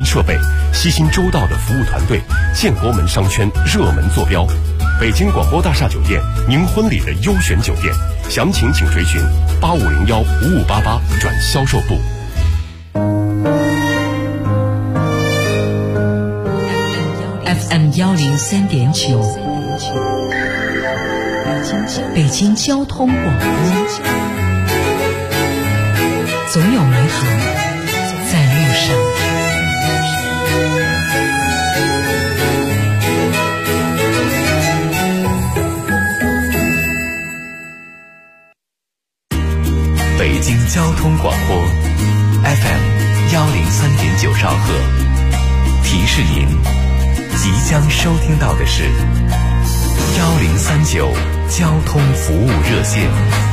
设备、悉心周到的服务团队，建国门商圈热门坐标。北京广播大厦酒店，您婚礼的优选酒店，详情请垂询85015588转销售部。 FM 103.9，北京交通广播，总有美好在路上。 北京交通广播 FM 103.9兆赫，提示您即将收听到的是1039交通服务热线。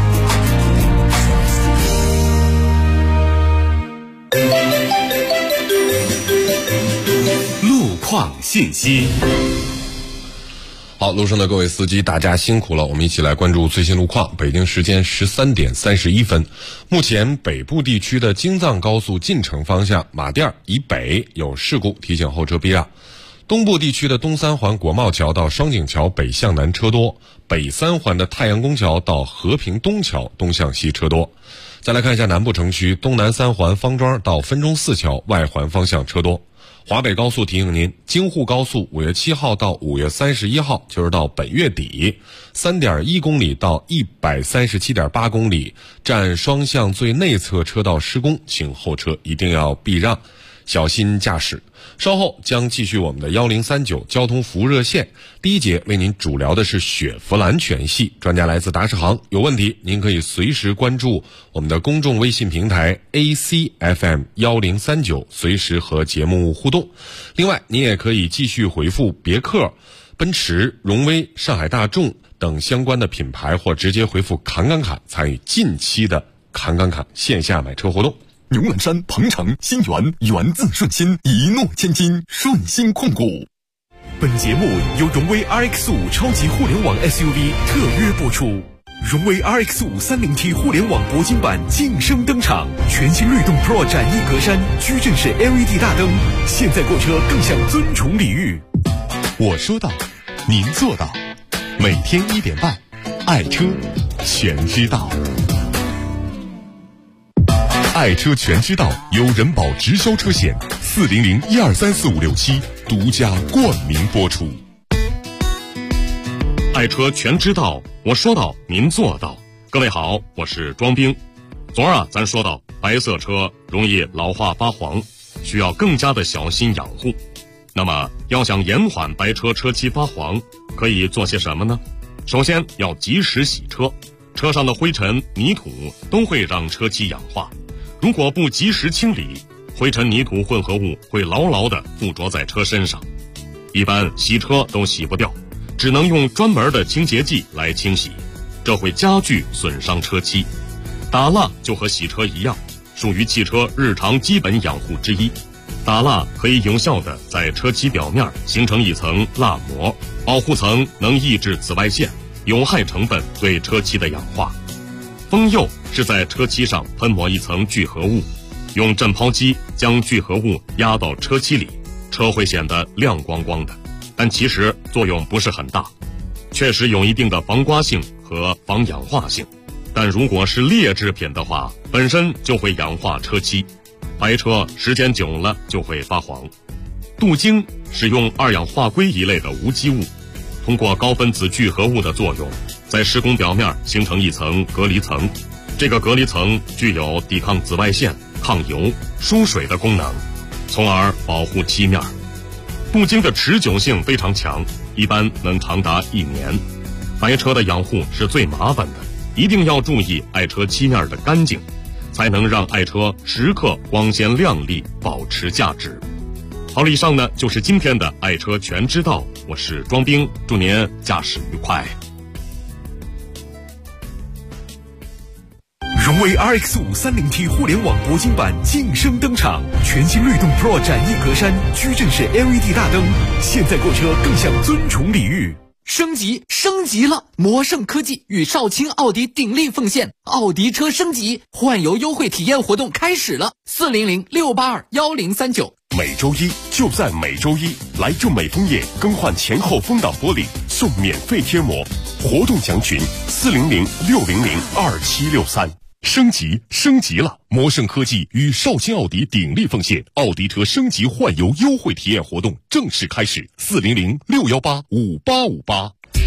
路况信息。 好，路上的各位司机，大家辛苦了，我们一起来关注最新路况。北京时间13点31分，目前北部地区的京藏高速进城方向马甸以北有事故，提醒后车避让。东部地区的东三环国贸桥到双井桥北向南车多，北三环的太阳宫桥到和平东桥东向西车多。再来看一下南部城区，东南三环方庄到分钟寺桥外环方向车多。华北高速提醒您，京沪高速5月7号到5月31号，就是到本月底 3.1 公里到137.8公里，占双向最内侧车道施工，请后车一定要避让，小心驾驶。稍后将继续我们的1039交通服务热线，第一节为您主聊的是雪佛兰全系，专家来自达世行，有问题您可以随时关注我们的公众微信平台 ACFM 1039，随时和节目互动。另外您也可以继续回复别克、奔驰、荣威、上海大众等相关的品牌，或直接回复侃侃侃参与近期的侃侃侃线下买车活动。 牛栏山、鹏程、新源，源自顺心，一诺千金，顺心控股。 本节目由荣威 RX5 超级互联网 SUV 特约播出。荣威 RX5 30T 互联网铂金版晋升登场，全新律动 Pro 展翼格栅，矩阵式 LED 大灯，现在购车更享尊崇礼遇。 我说到，您做到，每天1点半，爱车全知道。爱车全知道由人保直销车险400123456独家冠名播出。 爱车全知道，我说到您做到。各位好，我是庄兵。昨儿咱说到白色车容易老化发黄，需要更加的小心养护。那么要想延缓白车车漆发黄，可以做些什么呢？首先要及时洗车，车上的灰尘、泥土都会让车漆氧化，如果不及时清理，灰尘泥土混合物会牢牢地附着在车身上，一般洗车都洗不掉，只能用专门的清洁剂来清洗，这会加剧损伤车漆。打蜡就和洗车一样，属于汽车日常基本养护之一。打蜡可以有效地在车漆表面形成一层蜡膜，保护层能抑制紫外线、有害成分对车漆的氧化。封釉是在车漆上喷抹一层聚合物，用震抛机将聚合物压到车漆里，车会显得亮光光的，但其实作用不是很大，确实有一定的防刮性和防氧化性，但如果是劣质品的话，本身就会氧化车漆，白车时间久了就会发黄。镀晶使用2氧化硅一类的无机物，通过高分子聚合物的作用，在施工表面形成一层隔离层，这个隔离层具有抵抗紫外线、抗油、疏水的功能，从而保护漆面。镀晶的持久性非常强，一般能长达1年。白车的养护是最麻烦的，一定要注意爱车漆面的干净，才能让爱车时刻光鲜亮丽，保持价值。好了，以上呢就是今天的爱车全知道，我是庄兵，祝您驾驶愉快。 荣威 RX5 30T 互联网铂金版晋升登场，全新律动 Pro 展翼格栅，矩阵式 LED 大灯，现在购车更享尊崇礼遇。 升级了！魔圣科技与少卿奥迪鼎力奉献，奥迪车升级换油优惠体验活动开始了，400-682-1039， 每周一就在每周一，来正美枫叶更换前后风挡玻璃送免费贴膜，活动详询400-600-2763。升级了！摩胜科技与绍兴奥迪鼎力奉献奥迪车升级换油优惠体验活动正式开始，400-618-5858。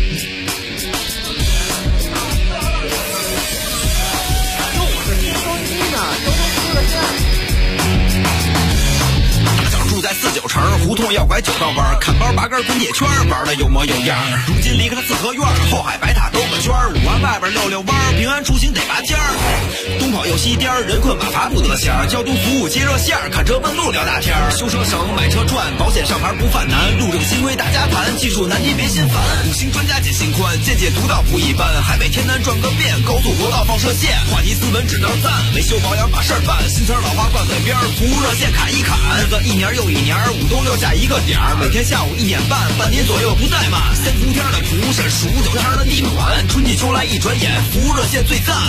住在49城，胡同要拐9道弯，看包8根滚铁圈，玩的有模有样。如今离开了四合院，后海白塔兜个圈，5环外边溜溜弯，平安出行得拔尖儿。东跑又西颠，人困马乏不得闲，交通服务接热线，看车问路聊大天。修车省，买车赚，保险上牌不犯难，路政新规大家谈，技术难题别心烦。5星专家解心宽，见解独到不一般，海北天南转个遍，高速国道放射线，话题斯文只能赞，维修保养把事儿办，新词老话挂嘴边，服务热线砍一砍，日子一年又一年，5冬6夏一个点儿，每天下午1点半，半年左右不怠慢。3伏天的图是数9天的逆转，春季秋来一转眼，服务热线最赞。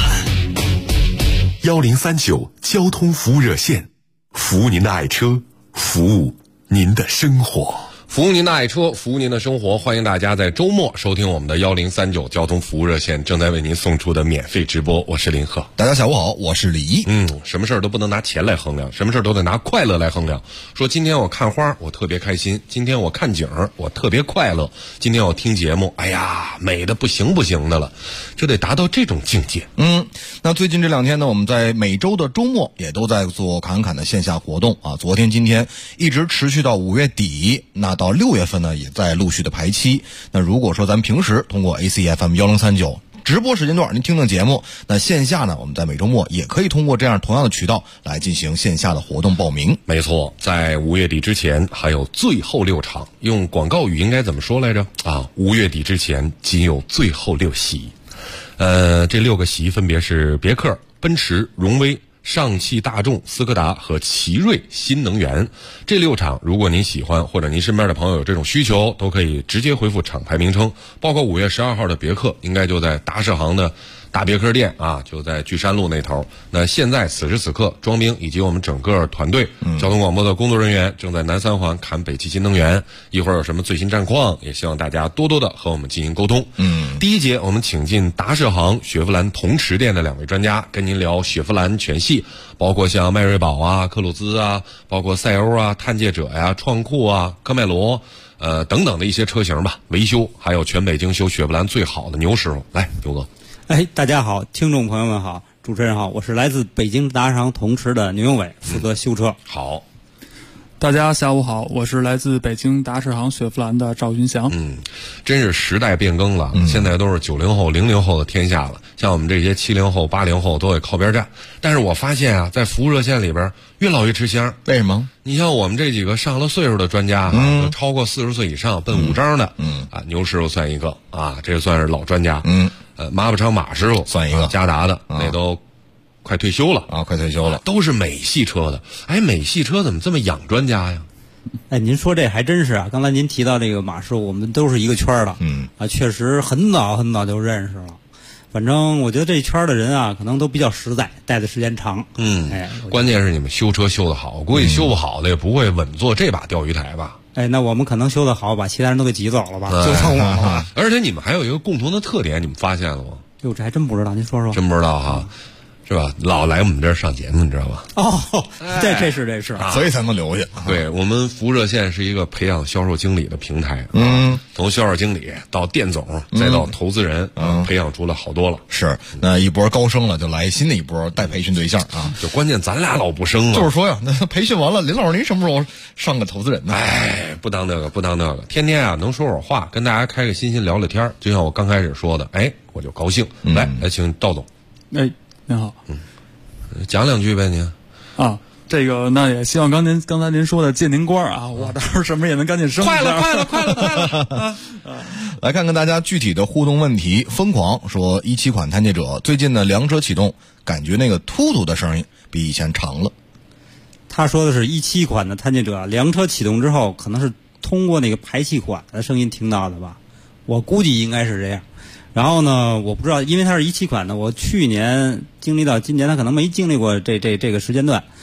1039交通服务热线，服务您的爱车，服务您的生活。 服务您的爱车，服务您的生活，欢迎大家在周末收听我们的1039交通服务热线正在为您送出的免费直播，我是林鹤。 大家下午好，我是李一。 什么事儿都不能拿钱来衡量，什么事儿都得拿快乐来衡量。说今天我看花我特别开心，今天我看景我特别快乐，今天我听节目哎呀美的不行的了，就得达到这种境界。 那最近这2天呢，我们在每周的周末也都在做侃侃的线下活动啊，昨天今天一直持续到5月底，那到6月份呢也在陆续的排期。那如果说咱们平时通过 ACFM 1039直播时间段您听听节目，那线下呢我们在每周末也可以通过这样同样的渠道来进行线下的活动报名。 没错，在5月底之前还有最后6场，用广告语应该怎么说来着啊？5月底之前仅有最后6席。这6个席分别是别克、奔驰、荣威、上汽大众、斯柯达和奇瑞新能源。这6场如果您喜欢或者您身边的朋友有这种需求，都可以直接回复厂牌名称，包括5月12号的别克应该就在达世行的大别克店啊，就在聚山路那头。那现在此时此刻，庄兵以及我们整个团队交通广播的工作人员正在南3环看北汽新能源，一会儿有什么最新战况也希望大家多多的和我们进行沟通。第一节我们请进达世行雪佛兰同池店的2位专家，跟您聊雪佛兰全系，包括像迈锐宝啊、克鲁兹啊，包括赛欧啊、探界者呀、创酷啊、科迈罗等等的一些车型吧，维修还有全北京修雪佛兰最好的牛师傅。来，牛哥。 大家好，听众朋友们好，主持人好，我是来自北京达世行同池的牛永伟，负责修车。 好， 大家下午好，我是来自北京达世行雪佛兰的赵云祥。 真是时代变更了，现在都是90后、00后的天下了，像我们这些70后、80后都得靠边站。但是我发现啊，在服务热线里边越老越吃香。 为什么？ 你像我们这几个上了岁数的专家都超过40岁以上奔5张的，牛师傅算一个啊，这算是老专家。马步昌马师傅算一个， 嘉达的那都快退休了啊，快退休了， 都是美系车的。美系车怎么这么养专家呀？ 您说这还真是啊！刚才您提到这个马师傅，我们都是一个圈的，确实很早就认识了。反正我觉得这圈的人啊，可能都比较实在，待的时间长。 关键是你们修车修得好，我估计修不好的也不会稳坐这把钓鱼台吧。 那我们可能修得好，把其他人都给挤走了吧？就剩我了。 而且你们还有一个共同的特点，你们发现了吗？ 哟，这还真不知道，您说说。 真不知道哈。是吧？老来我们这儿上节目，你知道吧？ 这是啊， 所以才能留下。 对，我们服务热线是一个培养销售经理的平台。从销售经理到店总，再到投资人，培养出了好多了。 是，那一波高升了，就来新的一波带培训对象啊。 就关键咱俩老不升了。 就是说呀，那培训完了，林老师您什么时候上个投资人呢？ 不当那个，天天啊能说会话，跟大家开个心聊聊天，就像我刚开始说的，我就高兴。来，请赵总。 您好， 讲2句呗您。 这个那也希望刚才您说的借您官啊，我到时候什么也能赶紧升。 快了！ 来看看大家具体的互动问题。疯狂说17款探界者最近呢2车启动，感觉那个突突的声音比以前长了。 他说的是17款的探界者2车启动之后，可能是通过那个排气管的声音听到的吧，我估计应该是这样。然后呢，我不知道，因为它是17款的，我去年经历到今年，它可能没经历过这个时间段。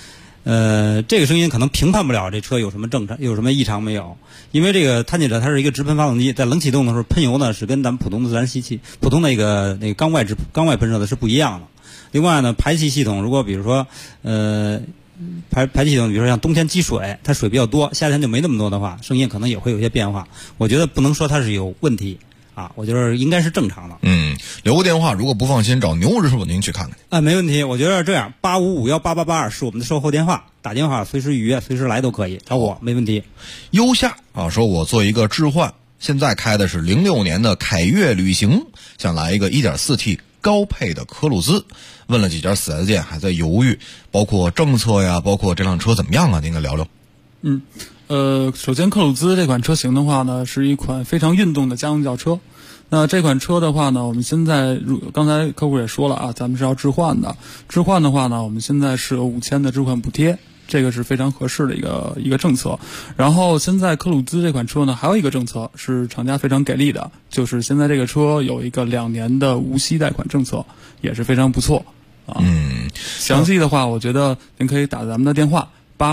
这个声音可能评判不了这车有什么正常、有什么异常没有，因为这个探界者它是一个直喷发动机，在冷启动的时候喷油呢是跟咱们普通的自然吸气、普通那个缸外喷射的是不一样的。另外呢，排气系统如果比如说排气系统，比如说像冬天积水，它水比较多，夏天就没那么多的话，声音可能也会有些变化。我觉得不能说它是有问题啊，我觉得应该是正常的。 留个电话，如果不放心，找牛师傅您去看看。 没问题。我觉得这样，85518882是我们的售后电话，打电话随时预约，随时来都可以，找我没问题。 优夏啊，说我做一个置换，现在开的是06年的凯越旅行，想来一个 1.4T 高配的科鲁兹，问了几家 4S 店，还在犹豫，包括政策呀，包括这辆车怎么样啊？您给聊聊。 首先科鲁兹这款车型的话呢，是一款非常运动的家用轿车。那这款车的话呢，我们现在刚才客户也说了啊，咱们是要置换的。置换的话呢，我们现在是有5000的置换补贴，这个是非常合适的一个政策。然后现在科鲁兹这款车呢，还有一个政策是厂家非常给力的，就是现在这个车有一个2年的无息贷款政策，也是非常不错啊。详细的话，我觉得您可以打咱们的电话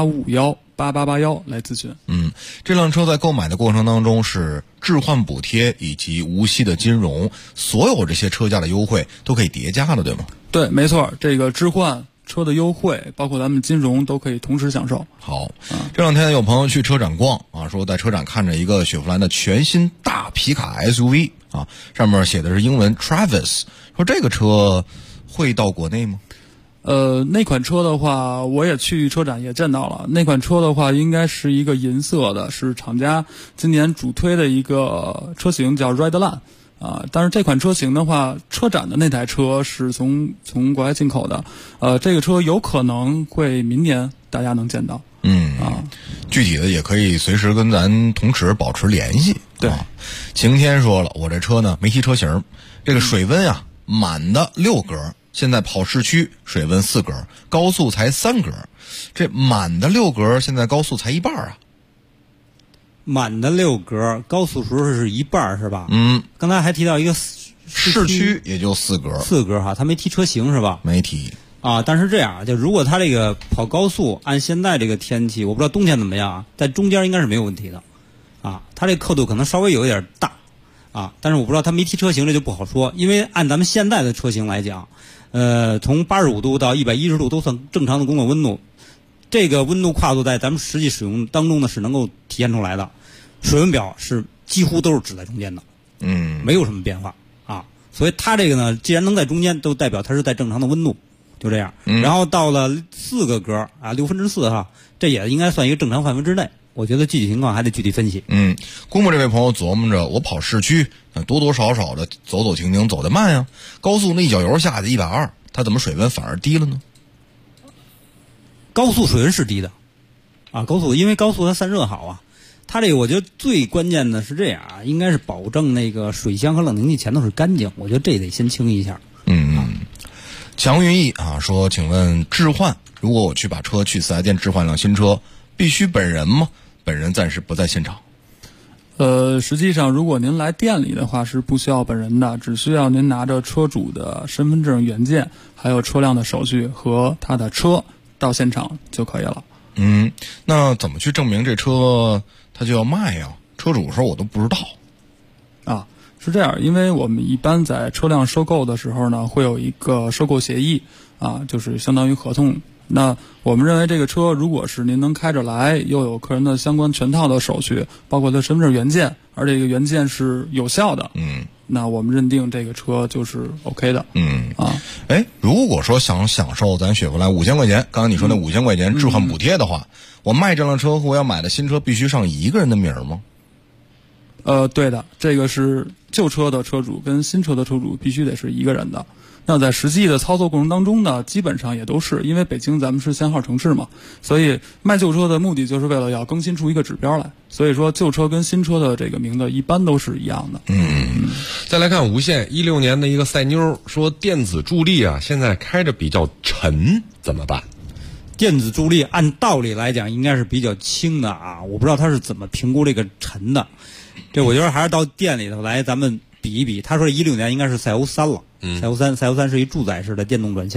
85518881来咨询。 这辆车在购买的过程当中是置换补贴以及无息的金融，所有这些车价的优惠都可以叠加的，对吗？ 对，没错，这个置换车的优惠，包括咱们金融都可以同时享受。 好，这两天有朋友去车展逛啊，说在车展看着一个雪佛兰的全新大皮卡 SUV 啊，上面写的是英文 Travis， 说这个车会到国内吗？ 那款车的话，我也去车展也见到了。那款车的话，应该是一个银色的，是厂家今年主推的一个车型，叫 Redline 啊。但是这款车型的话，车展的那台车是从国外进口的。这个车有可能会明年大家能见到。 具体的也可以随时跟咱同事保持联系。 对， 晴天说了，我这车呢没提车型，这个水温啊满的6格。现在跑市区水温4格，高速才3格，这满的6格现在高速才一半啊。 满的6格，高速时候是一半是吧？刚才还提到一个市区也就4格 ，4格哈，他没提车型是吧？ 没提啊。但是这样，就如果他这个跑高速，按现在这个天气，我不知道冬天怎么样啊，在中间应该是没有问题的啊。他这刻度可能稍微有一点大啊，但是我不知道他没提车型，这就不好说，因为按咱们现在的车型来讲。从85度到110度都算正常的工作温度，这个温度跨度在咱们实际使用当中呢是能够体现出来的。水温表是几乎都是指在中间的，没有什么变化啊。所以它这个呢，既然能在中间，都代表它是在正常的温度，就这样。然后到了4个格啊，4/6哈，这也应该算一个正常范围之内。我觉得具体情况还得具体分析。 估摸这位朋友琢磨着，我跑市区，多多少少的走走停停，走得慢呀。高速那一脚油下去120，它怎么水温反而低了呢？ 高速水温是低的，啊，高速因为高速它散热好啊。它这个我觉得最关键的是这样啊，应该是保证那个水箱和冷凝器前头是干净，我觉得这得先清一下。 强云逸啊说，请问置换，如果我去把车去4S店置换辆新车，必须本人吗？本人暂时不在现场。 实际上如果您来店里的话是不需要本人的，只需要您拿着车主的身份证原件，还有车辆的手续和他的车到现场就可以了。 那怎么去证明这车他就要卖呀？车主说我都不知道。 啊，是这样，因为我们一般在车辆收购的时候呢，会有一个收购协议啊，就是相当于合同。那我们认为这个车如果是您能开着来，又有客人的相关全套的手续，包括他身份证原件，而这个原件是有效的，那我们认定这个车就是 OK 的。 如果说想享受咱雪佛兰5000块钱，刚刚你说那5000块钱置换补贴的话，我卖这辆车和我要买的新车必须上一个人的名吗？ 对的，这个是旧车的车主跟新车的车主必须得是一个人的。那在实际的操作过程当中呢，基本上也都是，因为北京咱们是限号城市嘛，所以卖旧车的目的就是为了要更新出一个指标来，所以说旧车跟新车的这个名字一般都是一样的。 再来看无线16年的一个赛妞说，电子助力啊现在开着比较沉，怎么办？ 电子助力按道理来讲应该是比较轻的啊，我不知道他是怎么评估这个沉的，这我觉得还是到店里头来咱们比一比。他说16年应该是赛欧3了，赛欧3是一主载式的电动转向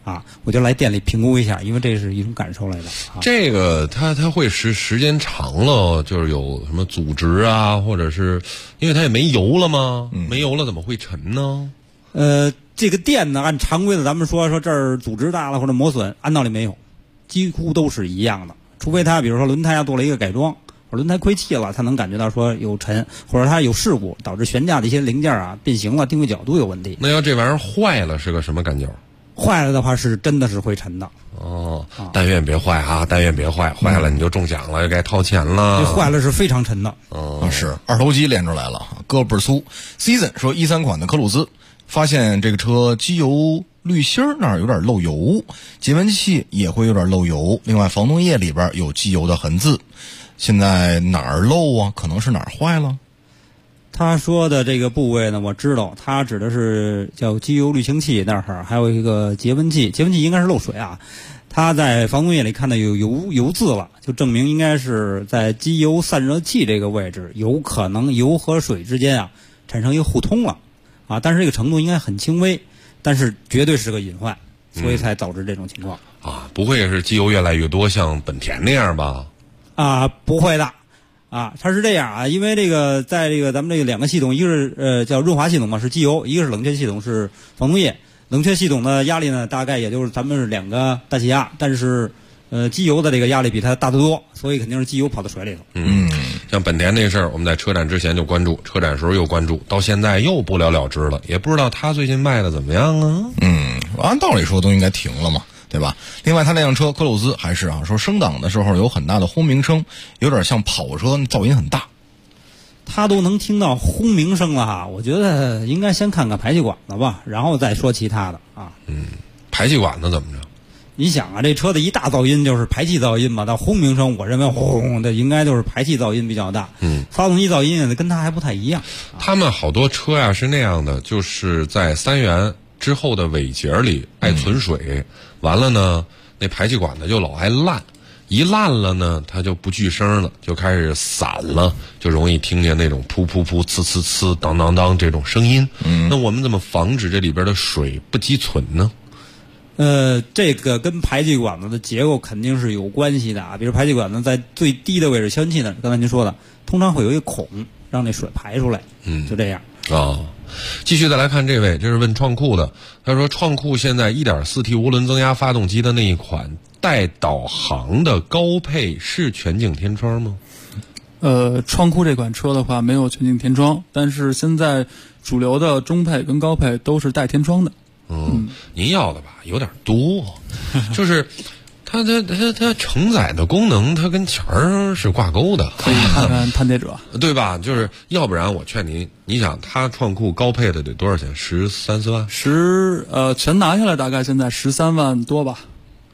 啊，我就来店里评估一下，因为这是一种感受来的。 这个它会时间长了，就是有什么组织啊，或者是因为它也没油了吗？没油了怎么会沉呢？ 这个店呢，按常规的咱们说这儿组织大了或者磨损，按道理没有，几乎都是一样的，除非它比如说轮胎做了一个改装，或者轮胎亏气了，它能感觉到说有沉，或者它有事故导致悬架的一些零件啊变形了，定位角度有问题。 那要这玩意儿坏了是个什么感觉？ 坏了的话是真的是会沉的。 哦，但愿别坏啊，但愿别坏，坏了你就中奖了，又该掏钱了。 这坏了是非常沉的。 是二头肌练出来了，胳膊倍儿粗。Season 说13款的科鲁兹发现这个车机油滤芯那儿有点漏油，节温器也会有点漏油，另外防冻液里边有机油的痕渍。现在哪儿漏啊？可能是哪儿坏了？ 他说的这个部位呢，我知道，他指的是叫机油滤清器那儿，还有一个节温器，节温器应该是漏水啊。他在防冻液里看到有油渍了，就证明应该是在机油散热器这个位置，有可能油和水之间啊产生一个互通了啊，但是这个程度应该很轻微，但是绝对是个隐患，所以才导致这种情况。 啊，不会是机油越来越多，像本田那样吧？ 啊，不会的。啊，它是这样啊，因为这个在这个咱们这个两个系统，一个是叫润滑系统嘛，是机油；一个是冷却系统，是防冻液。冷却系统的压力呢，大概也就是咱们是2个大气压，但是机油的这个压力比它大得多，所以肯定是机油跑到水里头。 像本田那事儿，我们在车展之前就关注，车展时候又关注，到现在又不了了之了，也不知道他最近卖的怎么样啊？ 按道理说都应该停了嘛。对吧？另外，他那辆车科鲁兹还是说升档的时候有很大的轰鸣声，有点像跑车，噪音很大。 他都能听到轰鸣声了哈，我觉得应该先看看排气管子吧，然后再说其他的啊。 排气管子怎么着？ 你想啊，这车的一大噪音就是排气噪音嘛，到轰鸣声，我认为轰的应该就是排气噪音比较大。发动机噪音跟它还不太一样。 他们好多车呀是那样的，就是在3元之后的尾节里爱存水。完了呢，那排气管子就老爱烂，一烂了呢，它就不聚声了，就开始散了，就容易听见那种噗噗噗、呲呲呲、当当当这种声音。那我们怎么防止这里边的水不积存呢？ 这个跟排气管子的结构肯定是有关系的啊。比如排气管子在最低的位置，消音器呢，刚才您说的，通常会有一个孔，让那水排出来。就这样。 继续再来看这位，这是问创酷的。他说创酷现在 1.4T 涡轮增压发动机的那一款带导航的高配是全景天窗吗？ 创酷这款车的话没有全景天窗，但是现在主流的中配跟高配都是带天窗的。 您要的吧有点多，就是它承载的功能，它跟钱儿是挂钩的。 可以看看探界者， 对吧？就是要不然我劝您，你想它创酷高配的得多少钱？13、14 万？全拿下来大概现在13万多吧。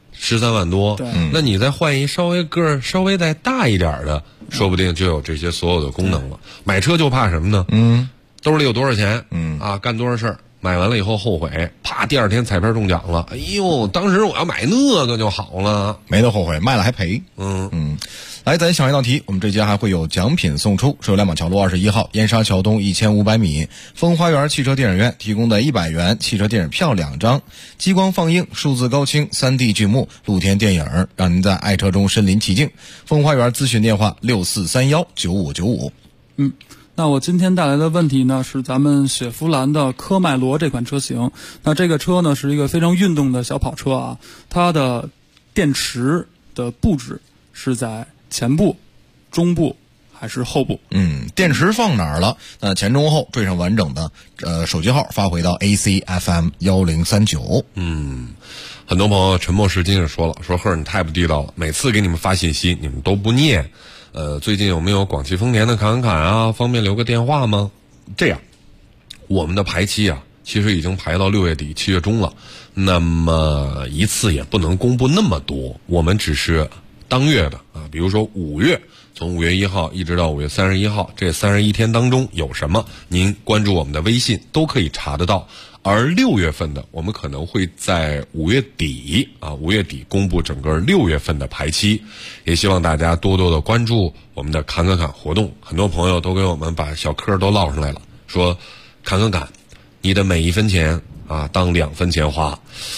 13万多。 对。 那你再换一稍微个儿稍微再大一点的，说不定就有这些所有的功能了。买车就怕什么呢？兜里有多少钱？干多少事儿。买完了以后后悔，啪，第2天彩票中奖了。哎呦，当时我要买那个就好了， 没得后悔，卖了还赔。来，咱想一道题，我们这节还会有奖品送出，是由亮马桥路21号燕莎桥东1500米风花园汽车电影院提供的100元汽车电影票2张，激光放映、数字高清、3D 剧目、露天电影，让您在爱车中身临其境。风花园咨询电话64319595。 那我今天带来的问题呢，是咱们雪佛兰的科迈罗这款车型。那这个车呢，是一个非常运动的小跑车啊。它的电池的布置是在前部、中部还是后部？ 电池放哪儿了？那前中后缀上完整的手机号发回到 ACFM 1039。 很多朋友沉默是金的说了，说赫尔你太不地道了，每次给你们发信息你们都不念。最近有没有广汽丰田的侃啊？方便留个电话吗？这样，我们的排期啊，其实已经排到6月底7月中了。那么一次也不能公布那么多，我们只是当月的啊，比如说5月，从5月1号一直到5月31号，这31天当中有什么，您关注我们的微信都可以查得到。而6月份的，我们可能会在5月底公布整个6月份的排期，也希望大家多多的关注我们的侃活动。很多朋友都给我们把小嗑都唠上来了，说侃，你的每1分钱啊当2分钱花。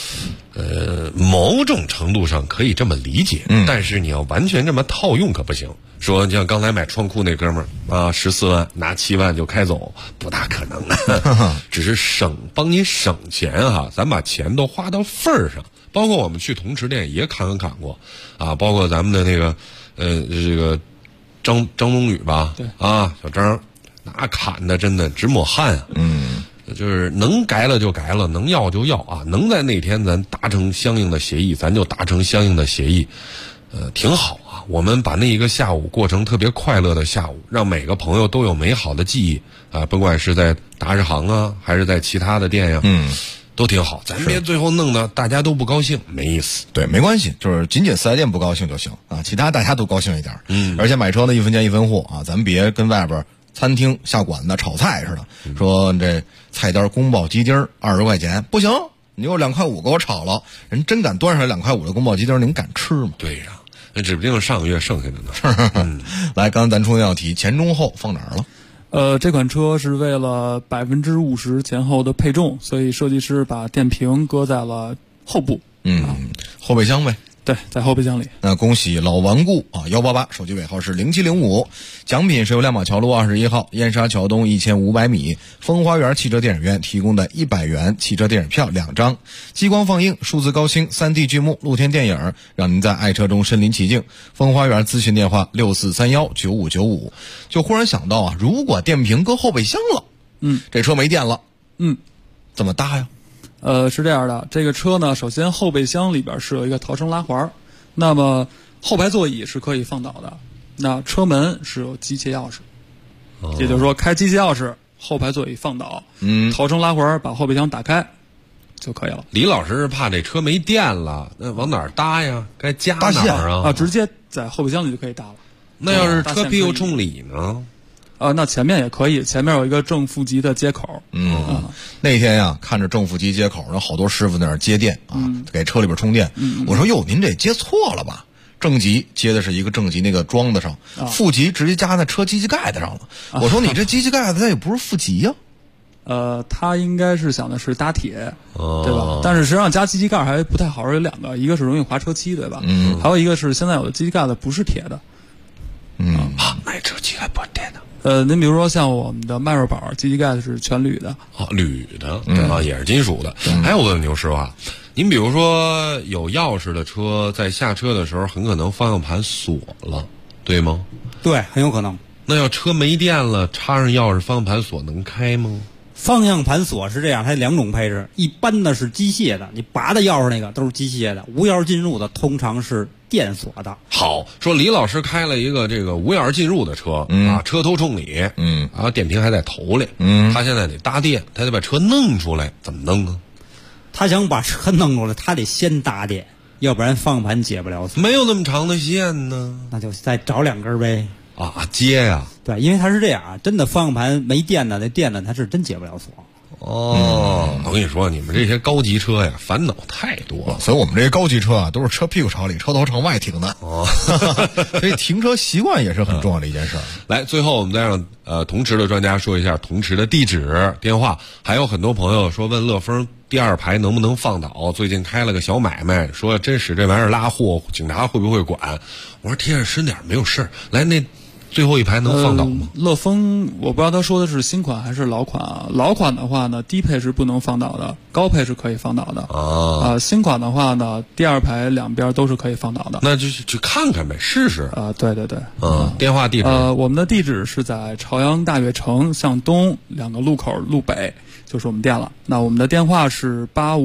某种程度上可以这么理解，但是你要完全这么套用可不行。说像刚才买创酷那哥们儿啊，14万拿7万就开走，不大可能的，只是帮你省钱哈，咱把钱都花到份儿上。包括我们去同池店也砍过啊，包括咱们的那个这个张冬雨吧， 对啊，小张那砍的真的直抹汗啊，就是能改了就改了，能要就要啊，能在那天咱达成相应的协议，咱就达成相应的协议，挺好啊。我们把那一个下午过成特别快乐的下午，让每个朋友都有美好的记忆啊，甭管是在达世行啊，还是在其他的店呀，都挺好。咱别最后弄得大家都不高兴，没意思。 对，没关系，就是仅4S店不高兴就行啊，其他大家都高兴一点。而且买车呢，1分钱1分货啊，咱别跟外边餐厅下馆子炒菜似的，说这菜单宫保鸡丁20块钱不行，你有2块5给我炒了，人真敢端上来2块5的宫保鸡丁，您敢吃吗？ 对呀，那指不定上个月剩下的呢。 来，刚才咱重新要提前中后放哪儿了？ 这款车是为了50%前后的配重，所以设计师把电瓶搁在了后部。 后备箱呗。 对，在后备箱里。 那恭喜老顽固啊，188，手机尾号是0705，奖品是由亮马桥路21号燕莎桥东1500米风花园汽车电影院提供的100元汽车电影票2张，激光放映、数字高清、3D 剧目、露天电影，让您在爱车中身临其境。风花园咨询电话64319595。就忽然想到啊，如果电瓶搁后备箱了，这车没电了，怎么搭呀？ 是这样的，这个车呢，首先后备箱里边是有一个逃生拉环，那么后排座椅是可以放倒的，那车门是有机械钥匙，也就是说开机械钥匙，后排座椅放倒，逃生拉环把后备箱打开就可以了。 李老师是怕这车没电了，那往哪儿搭呀？该加哪儿啊？ 直接在后备箱里就可以搭了。 那要是车屁股冲里呢？ 那前面也可以，前面有一个正负极的接口。 那天呀，看着正负极接口，然后好多师傅在那儿接电啊，给车里边充电。我说哟，您这接错了吧？正极接的是一个正极那个桩子上，负极直接加在车机器盖子上了。我说你这机器盖子它也不是负极呀。 他应该是想的是搭铁，对吧？但是实际上加机器盖还不太好，有2个，一个是容易滑车漆，对吧？还有一个是现在有的机器盖子不是铁的。 买车机盖不是铁的。 您比如说像我们的迈锐宝机器盖子是全铝的， 铝的也是金属的。还有问牛师傅啊，您比如说有钥匙的车，在下车的时候很可能方向盘锁了，对吗？ 对，很有可能。 那要车没电了，插上钥匙，方向盘锁能开吗？ 方向盘锁是这样，它有2种配置，一般的是机械的，你拔的钥匙那个都是机械的，无钥匙进入的通常是电锁的。 好，说李老师开了一个这个无钥匙进入的车，车头冲里，然后电瓶还在头里，他现在得搭电，他得把车弄出来，怎么弄啊？ 他想把车弄出来，他得先搭电，要不然方向盘解不了锁。 没有那么长的线呢， 那就再找2根呗。 接呀。 对，因为它是这样，真的方向盘没电呢，那电呢它是真解不了锁。 我跟你说，你们这些高级车呀，烦恼太多了。 所以我们这些高级车啊，都是车屁股朝里，车头朝外停的。所以停车习惯也是很重要的一件事。 来，最后我们再让同池的专家说一下同池的地址、电话。还有很多朋友说问乐风第2排能不能放倒，最近开了个小买卖，说真使这玩意儿拉货，警察会不会管？我说贴着深点，没有事儿。来，那最后1排能放倒吗？ 乐风我不知道他说的是新款还是老款啊。老款的话呢，低配是不能放倒的，高配是可以放倒的。新款的话呢，第2排2边都是可以放倒的。 那就去看看呗，试试。 对。 电话地址？ 我们的地址是在朝阳大悦城向东2个路口路北，就是我们店了。那我们的电话是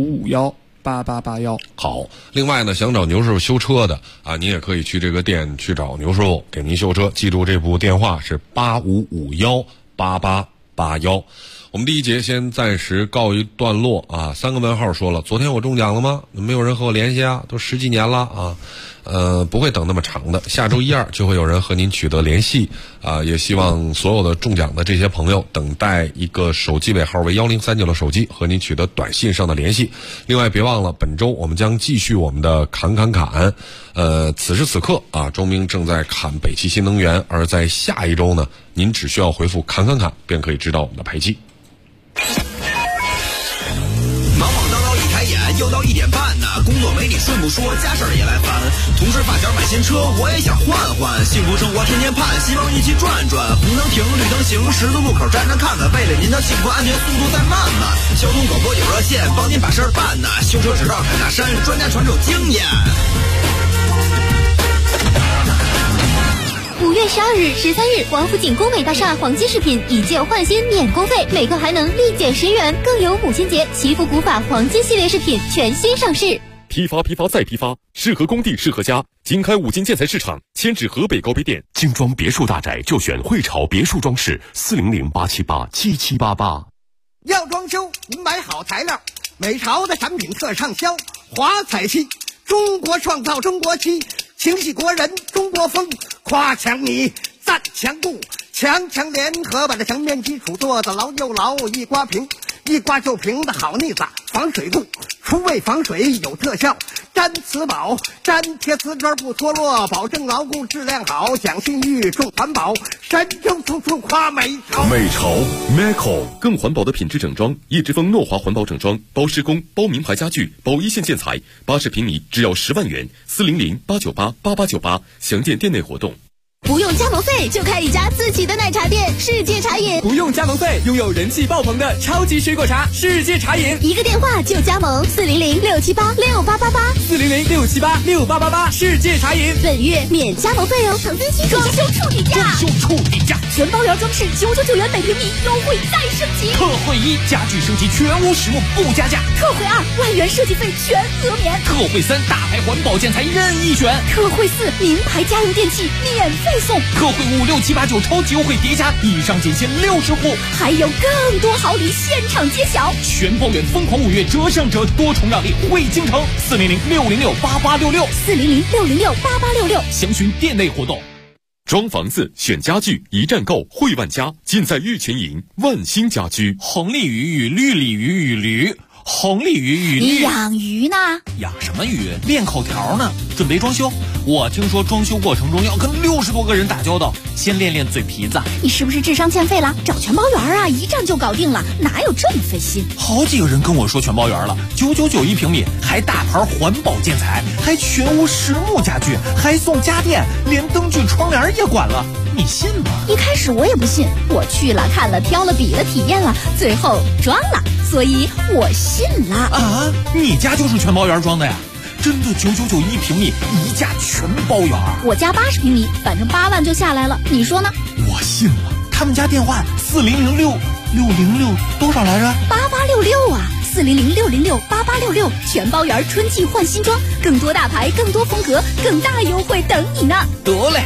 85518881。 好，另外呢，想找牛师傅修车的啊，您也可以去这个店去找牛师傅给您修车。记住这部电话是85518881。我们第一节先暂时告一段落啊。3个问号说了，昨天我中奖了吗？没有人和我联系啊，都10几年了啊。不会等那么长的，下周1、2就会有人和您取得联系啊。也希望所有的中奖的这些朋友等待一个手机尾号为1039的手机和您取得短信上的联系。另外别忘了，本周我们将继续我们的砍。此时此刻啊，中兵正在砍北汽新能源，而在下一周呢，您只需要回复砍便可以知道我们的排期。 忙忙叨叨一开眼，又到1点半呢。 工作没你顺不说，家事儿也来烦。同事发小买新车，我也想换换。幸福生活天天盼，希望一起转转。红灯停，绿灯行，十字路口站站看看。为了您的幸福安全，速度再慢慢。交通广播有热线，帮您把事儿办呐。修车只绕坎大山，专家传授经验。 5月12日、13日，王府井工美大厦黄金饰品以旧换新免工费，每个还能立减10元，更有母亲节祈福古法黄金系列饰品全新上市。 批发再批发，适合工地适合家。经开五金建材市场，迁至河北高碑店。 精装别墅大宅就选汇潮别墅装饰，400-878-7788。 要装修，您买好材料，美潮的产品特畅销。华彩漆，中国创造中国漆，情系国人中国风。夸墙你，赞墙固，强联合把这墙面基础做得牢又牢，一刮平，一刮就平的好腻子，防水固，除味防水有特效。粘瓷宝，粘贴瓷砖不脱落，保证牢固质量好，讲信誉重环保，神州处处夸美潮。 美潮 Meco 更环保的品质整装，叶之峰诺华环保整装，包施工，包名牌家具，包一线建材，80平米只要10万元，400-898-8898，详见店内活动。 不用加盟费就开一家自己的奶茶店，世界茶饮。 不用加盟费，拥有人气爆棚的超级水果茶，世界茶饮。 一个电话就加盟，400-678-6888，400-678-6888， 世界茶饮。 本月免加盟费哦，成真系装修处理价，全包圆装饰999元每平米，优惠再升级。 特惠1，家具升级全屋实木不加价。 特惠2，万元设计费全额免。 特惠3，大牌环保建材任意选。 特惠4，名牌家用电器免费送。 特惠5、6、7、8、9超级优惠叠加，以上仅限60户， 还有更多好礼现场揭晓。 全包圆疯狂5月折上折，多重让利惠京城，400-606-8866，400-606-8866，详询店内活动。 装房子选家具一站购，汇万家尽在玉泉营万兴家居。 红鲤鱼与绿鲤鱼与驴，红鲤鱼与你养鱼呢？ 养什么鱼？练口条呢。准备装修，我听说装修过程中要跟60多个人打交道，先练练嘴皮子。 你是不是智商欠费了？找全包圆啊，一站就搞定了，哪有这么费心？ 好几个人跟我说全包圆了，999一平米，还大牌环保建材，还全屋实木家具，还送家电，连灯具窗帘也管了，你信吗？ 一开始我也不信，我去了看了挑了比了体验了，最后装了，所以我信了。 啊，你家就是全包圆装的呀？真的999一平米，一价全包圆。 我家80平米，反正8万就下来了，你说呢？ 我信了。他们家电话4006606多少来着 ？8866啊，400668866，全包圆春季换新装，更多大牌，更多风格，更大优惠等你呢。 得嘞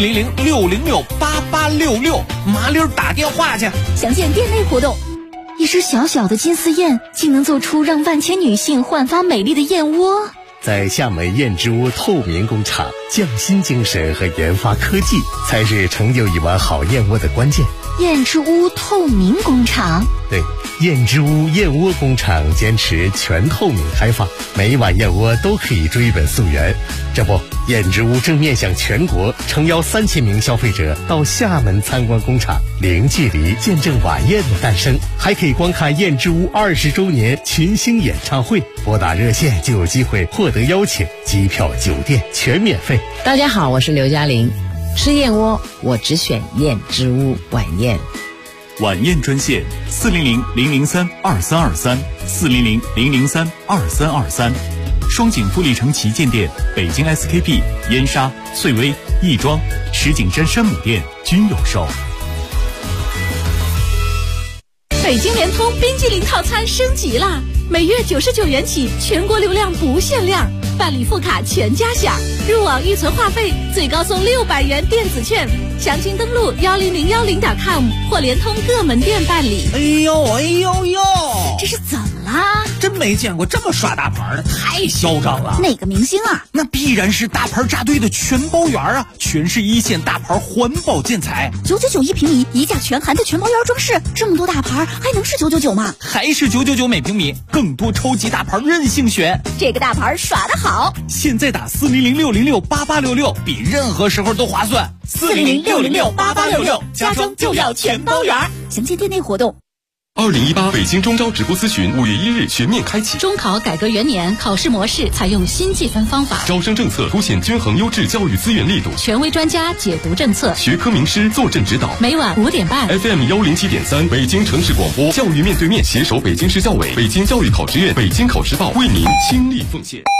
，400668866，麻溜打电话去。 详见店内活动。一只小小的金丝燕，竟能做出让万千女性焕发美丽的燕窝。 在厦门燕之屋透明工厂，匠心精神和研发科技才是成就一碗好燕窝的关键。 燕之屋透明工厂， 对，燕之屋燕窝工厂坚持全透明开放，每一碗燕窝都可以追本溯源。这不，燕之屋正面向全国，诚邀3000名消费者到厦门参观工厂，零距离见证晚宴的诞生，还可以观看燕之屋20周年群星演唱会。拨打热线就有机会获得邀请，机票、酒店全免费。 大家好，我是刘嘉玲。吃燕窝，我只选燕之屋晚宴。 晚宴专线400-003-2323，400-003-2323。双井富力城旗舰店、北京 SKP、燕莎、翠微、亦庄、石景山山姆店均有售。 北京联通冰激凌套餐升级了，每月99元起，全国流量不限量，办理副卡全家享，入网预存话费最高送600元电子券，详情登录10010.com 或联通各门店办理。 哎呦， 这是怎么啦？ 真没见过这么耍大牌的，太嚣张了。 哪个明星啊？ 那必然是大牌扎堆的全包圆啊，全是一线大牌环保建材 ，999一平米，一价全含的全包圆装饰，这么多大牌还能是999吗？ 还是999每平米，更多超级大牌任性选， 这个大牌耍得好。 现在打400-606-8866，比任何时候都划算。 400-606-8866，家装就要全包圆。详见店内活动。 2018北京中招直播咨询5月1日全面开启。 中考改革元年，考试模式采用新计分方法， 招生政策凸显均衡优质教育资源力度， 权威专家解读政策， 学科名师坐镇指导。 每晚5点半 FM 107.3北京城市广播教育面对面携手北京市教委、北京教育考试院、北京考试报为您倾力奉献。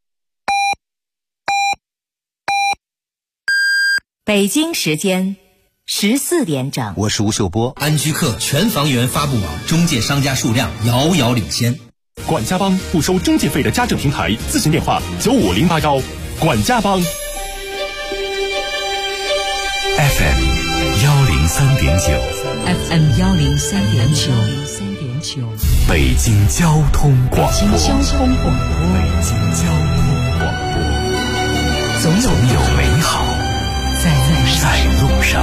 北京时间14点整， 我是吴秀波。 安居客全房源发布网中介商家数量遥遥领先。 管家帮不收中介费的家政平台，咨询电话95081。管家帮 FM 103.9 FM 103.9 北京交通广播。 北京交通广播。 总有美好在路上。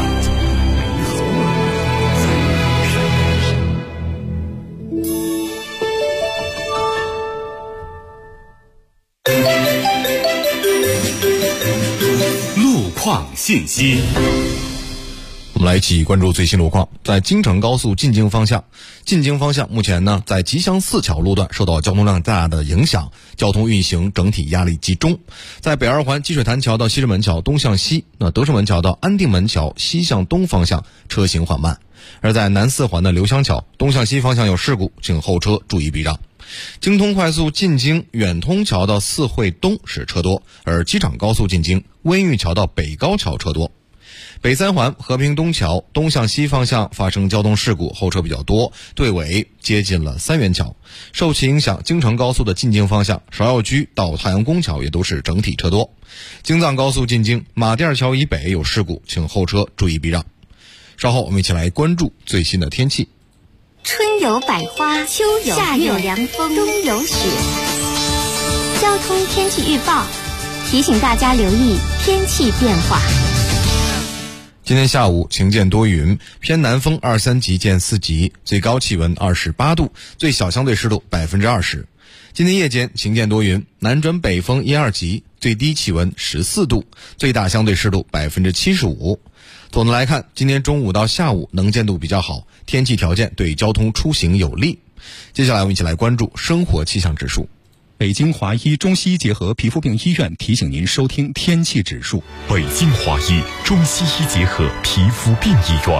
路况信息。 我们来一起关注最新路况。在京承高速进京方向目前呢，在吉祥4桥路段受到交通量大的影响，交通运行整体压力集中。在北二环积水潭桥到西直门桥东向西，德胜门桥到安定门桥西向东方向车行缓慢。而在南4环的刘湘桥东向西方向有事故，请后车注意避让。京通快速进京远通桥到四惠东是车多，而机场高速进京温榆桥到北高桥车多。北3环和平东桥东向西方向发生交通事故，后车比较多，队尾接近了三元桥。受其影响，京承高速的进京方向芍药居到太阳宫桥也都是整体车多。京藏高速进京马甸桥以北有事故，请后车注意避让。稍后我们一起来关注最新的天气。 春有百花，秋有夏有凉风，冬有雪。交通天气预报提醒大家留意天气变化。 今天下午晴间多云，偏南风2-3级见4级，最高气温28度，最小相对湿度20%。今天夜间晴间多云，南转北风1-2级，最低气温14度，最大相对湿度75%。总的来看，今天中午到下午能见度比较好，天气条件对交通出行有利。接下来我们一起来关注生活气象指数。 北京华医中西医结合皮肤病医院提醒您收听天气指数。 北京华医中西医结合皮肤病医院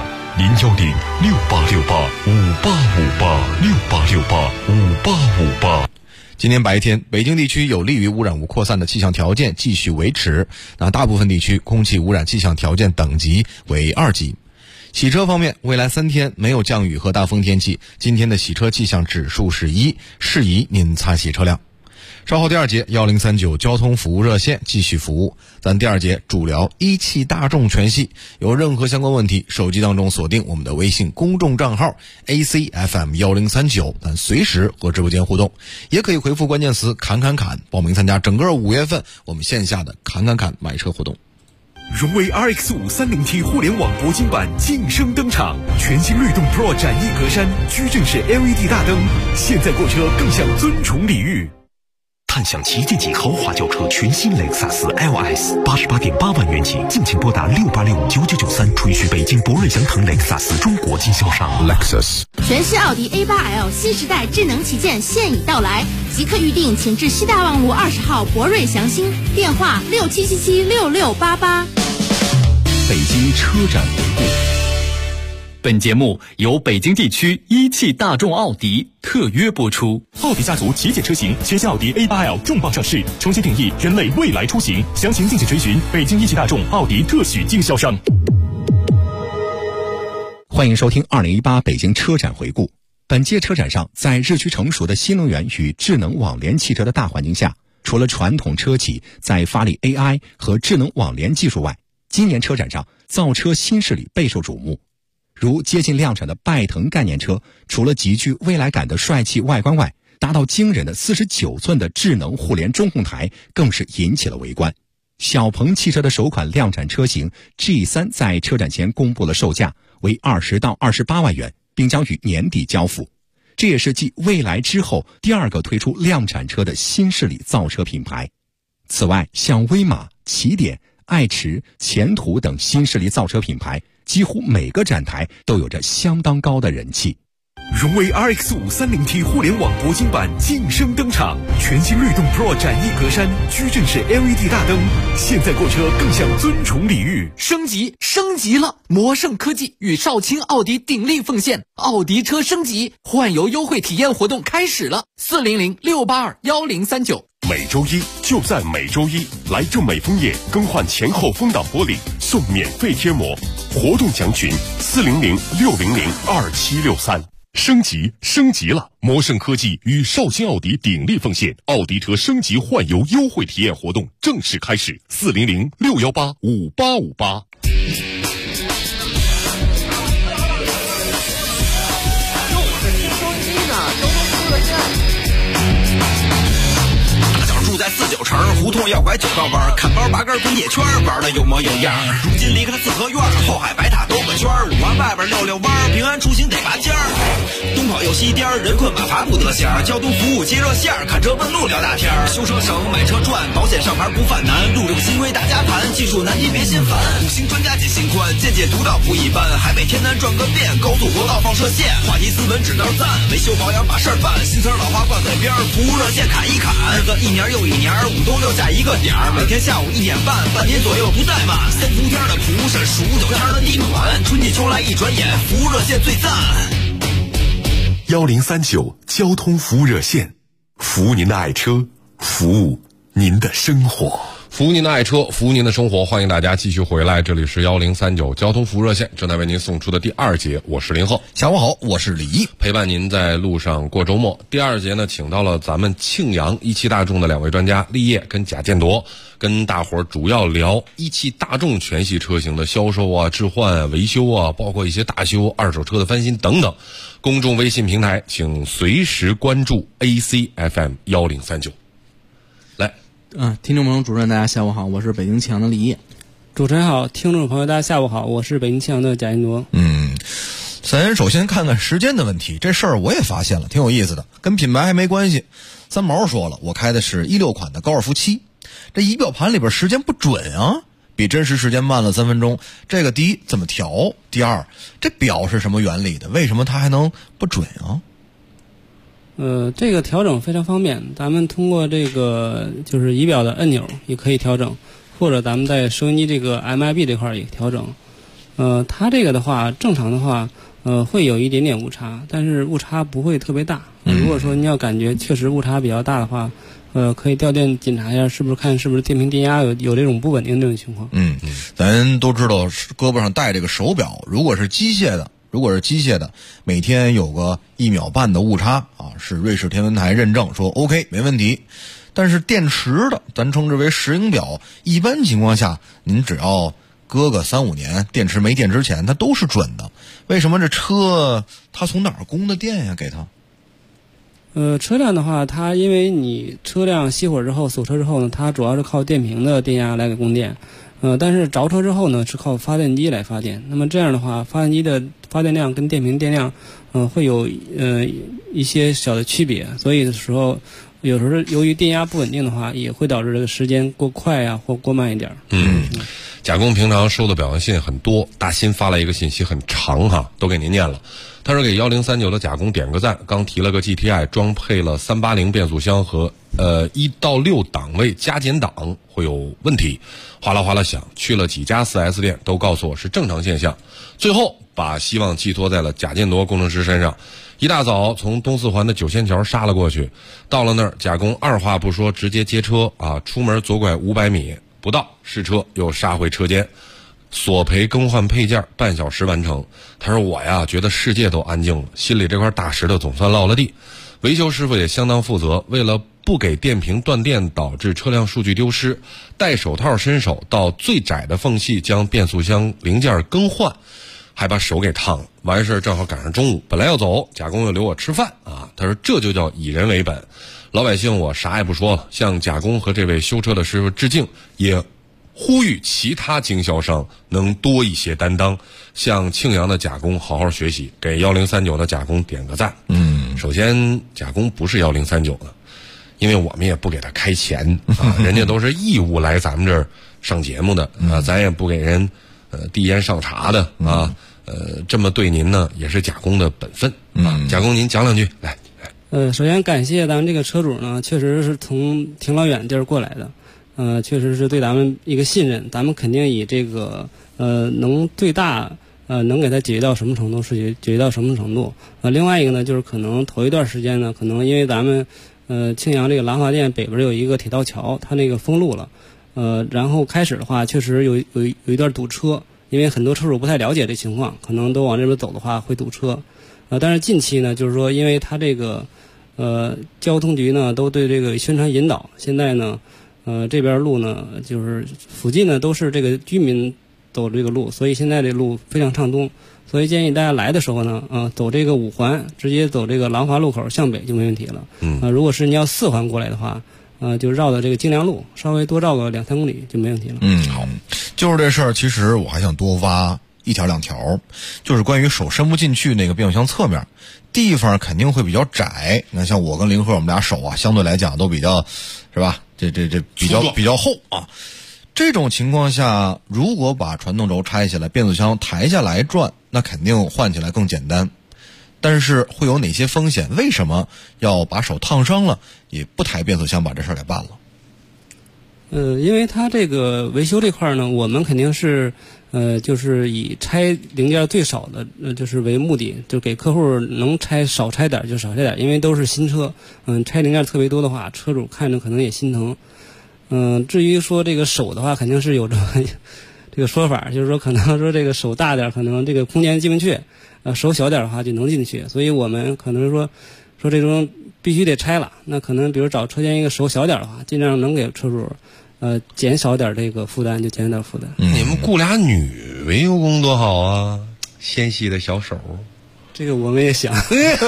，010-6868-5858，6868-5858。 今天白天，北京地区有利于污染物扩散的气象条件继续维持，大部分地区空气污染气象条件等级为2级。洗车方面，未来3天没有降雨和大风天气，今天的洗车气象指数是1，适宜您擦洗车辆。稍后第2节1039交通服务热线继续服务，咱第2节主聊一汽大众全系。有任何相关问题，手机当中锁定我们的微信公众账号 ACFM1039，咱随时和直播间互动，也可以回复关键词砍砍砍报名参加整个5月份我们线下的砍砍砍买车活动。 荣威 RX5 30T 互联网铂金版晋升登场，全新律动 Pro 展翼格栅，矩阵式 LED 大灯，现在购车更享尊崇礼遇。 探享旗舰级豪华轿车全新雷克萨斯 LS，88.8万元起，尽情拨打68659993，垂询北京博瑞祥腾雷克萨斯中国经销商。 Lexus 全新奥迪 A8L 新时代智能旗舰现已到来，即刻预定，请至西大望路20号博瑞祥兴，电话67776688。 北京车展回顾。本节目由北京地区一汽大众奥迪特约播出。 奥迪家族旗舰车型全新奥迪 A8L 重磅上市，重新定义人类未来出行，详情敬请垂询北京一汽大众奥迪特许经销商。 欢迎收听2018北京车展回顾。本届车展上，在日趋成熟的新能源与智能网联汽车的大环境下，除了传统车企在发力 AI 和智能网联技术外，今年车展上造车新势力备受瞩目。如接近量产的拜腾概念车，除了极具未来感的帅气外观外，达到惊人的49寸的智能互联中控台更是引起了围观。小鹏汽车的首款量产车型 G3 在车展前公布了售价为20到28万元，并将于年底交付。这也是继蔚来之后第2个推出量产车的新势力造车品牌。此外，像威马、起点、爱驰、前途等新势力造车品牌，几乎每个展台都有着相当高的人气。 荣威 RX5 30T 互联网铂金版晋升登场，全新律动 Pro 展翼格栅，矩阵式 LED 大灯，现在购车更享尊崇礼遇。 升级了！魔盛科技与少卿奥迪鼎力奉献，奥迪车升级换油优惠体验活动开始了，400-682-1039。 每周一就在每周一，来正美枫叶更换前后风挡玻璃送免费贴膜，活动详询400-600-2763。升级了！魔盛科技与少卿奥迪鼎力奉献，奥迪车升级换油优惠体验活动正式开始，400-618-5858。 在49城胡同要拐9道弯，看包拔根滚铁圈，玩的有模有样。如今离开了四合院，后海白塔兜个圈，5环外边溜弯，平安出行得拔尖儿。东跑右西颠，人困马乏不得闲。交通服务接热线，看车问路聊大天。修车省买车赚，保险上牌不犯难。路政新规大家谈，技术难题别心烦。5星专家解心宽，见解独到不一般。海北天南转个遍，高速国道放射线。话题斯文指道赞，维修保养把事儿办。新词老话挂嘴边，服务热线砍一砍。日子一年又一年，5冬6夏一个点儿，每天下午1点半，半年左右不怠慢。3伏天的蒲扇，数9天的地暖，春季秋来一转眼，服务热线最赞。 1039交通服务热线，服务您的爱车，服务您的生活。 服务您的爱车，服务您的生活，欢迎大家继续回来，这里是1039交通服务热线，正在为您送出的第2节，我是林鹤。 下午好，我是李毅， 陪伴您在路上过周末。第2节呢，请到了咱们庆阳一汽大众的2位专家立业跟贾建铎，跟大伙儿主要聊一汽大众全系车型的销售啊、置换啊、维修啊，包括一些大修、二手车的翻新等等。公众微信平台请随时关注 ACFM 1039。来， 听众朋友，主持人大家下午好，我是北京庆阳的立业。 主持人好，听众朋友大家下午好，我是北京庆阳的贾建铎。 咱首先看看时间的问题，这事儿我也发现了，挺有意思的，跟品牌还没关系。三毛说了，我开的是16款的高尔夫7，这仪表盘里边时间不准啊，比真实时间慢了3分钟。这个第一怎么调？第二，这表是什么原理的？为什么它还能不准啊？ 这个调整非常方便，咱们通过这个就是仪表的按钮也可以调整，或者咱们在收音机这个 MIB 这块也调整。它这个的话，正常的话，会有一点点误差，但是误差不会特别大。如果说你要感觉确实误差比较大的话，可以调电检查一下，是不是电瓶电压有这种不稳定这种情况。 咱都知道胳膊上戴这个手表，如果是机械的，每天有个1秒半的误差啊，是瑞士天文台认证说 OK 没问题。但是电池的，咱称之为石英表，一般情况下您只要搁个3-5年，电池没电之前它都是准的。为什么这车它从哪儿供的电呀？给它？ 车辆的话，它因为你车辆熄火之后锁车之后呢，它主要是靠电瓶的电压来给供电。但是着车之后呢，是靠发电机来发电。那么这样的话，发电机的发电量跟电瓶电量，会有一些小的区别。所以的时候，有时候由于电压不稳定的话，也会导致这个时间过快呀，或过慢一点。 贾工平常收的表扬信很多，大新发来一个信息很长哈，都给您念了。他说给1039的贾工点个赞，刚提了个 GTI， 装配了380变速箱和1到6档位加减档会有问题，哗啦哗啦响，去了几家 4S 店都告诉我是正常现象，最后把希望寄托在了贾建铎工程师身上。一大早从东四环的9仙桥杀了过去，到了那儿贾工二话不说直接接车啊，出门左拐500米不到试车，又杀回车间，索赔更换配件半小时完成。他说我呀觉得世界都安静了，心里这块大石头总算落了地。维修师傅也相当负责，为了不给电瓶断电导致车辆数据丢失，戴手套伸手到最窄的缝隙将变速箱零件更换，还把手给烫了。完事正好赶上中午，本来要走，贾工又留我吃饭啊。他说这就叫以人为本。老百姓我啥也不说了，向贾工和这位修车的师傅致敬，也呼吁其他经销商能多一些担当，向庆阳的贾工好好学习，给1039的贾工点个赞。首先贾工不是1039的，因为我们也不给他开钱啊，人家都是义务来咱们这儿上节目的啊，咱也不给人递烟上茶的啊， 这么对您呢，也是甲工的本分啊。甲工，您讲两句来。 首先感谢咱们这个车主呢，确实是从挺老远地儿过来的，确实是对咱们一个信任，咱们肯定以这个能最大能给他解决到什么程度是解决到什么程度。另外一个呢，就是可能头一段时间呢，可能因为咱们庆阳这个廊坊店北边有一个铁道桥，它那个封路了，然后开始的话确实有一段堵车，因为很多车主不太了解这情况，可能都往这边走的话会堵车。但是近期呢，就是说因为它这个交通局呢都对这个宣传引导，现在呢这边路呢就是附近呢都是这个居民走这个路，所以现在这路非常畅通，所以建议大家来的时候呢走这个5环，直接走这个廊坊路口向北就没问题了。如果是你要4环过来的话，就绕到这个京良路，稍微多绕个2-3公里就没问题了。 好，就是这事儿，其实我还想多挖1条2条，就是关于手伸不进去那个变速箱侧面地方肯定会比较窄。你看，像我跟林鹤，我们俩手啊，相对来讲都比较，是吧？这比较厚啊。这种情况下，如果把传动轴拆下来，变速箱抬下来转，那肯定换起来更简单。但是会有哪些风险？为什么要把手烫伤了也不抬变速箱把这事儿给办了？ 因为它这个维修这块呢，我们肯定是就是以拆零件最少的就是为目的，就给客户能少拆点就少拆点，因为都是新车，拆零件特别多的话，车主看着可能也心疼。至于说这个手的话，肯定是有这个说法，就是说可能说这个手大点，可能这个空间进不去，手小点的话就能进去，所以我们可能说这种必须得拆了，那可能比如找车间一个手小点的话，尽量能给车主减少点这个负担就减少点负担。 你们雇俩女维修工多好啊，纤细的小手。 这个我们也想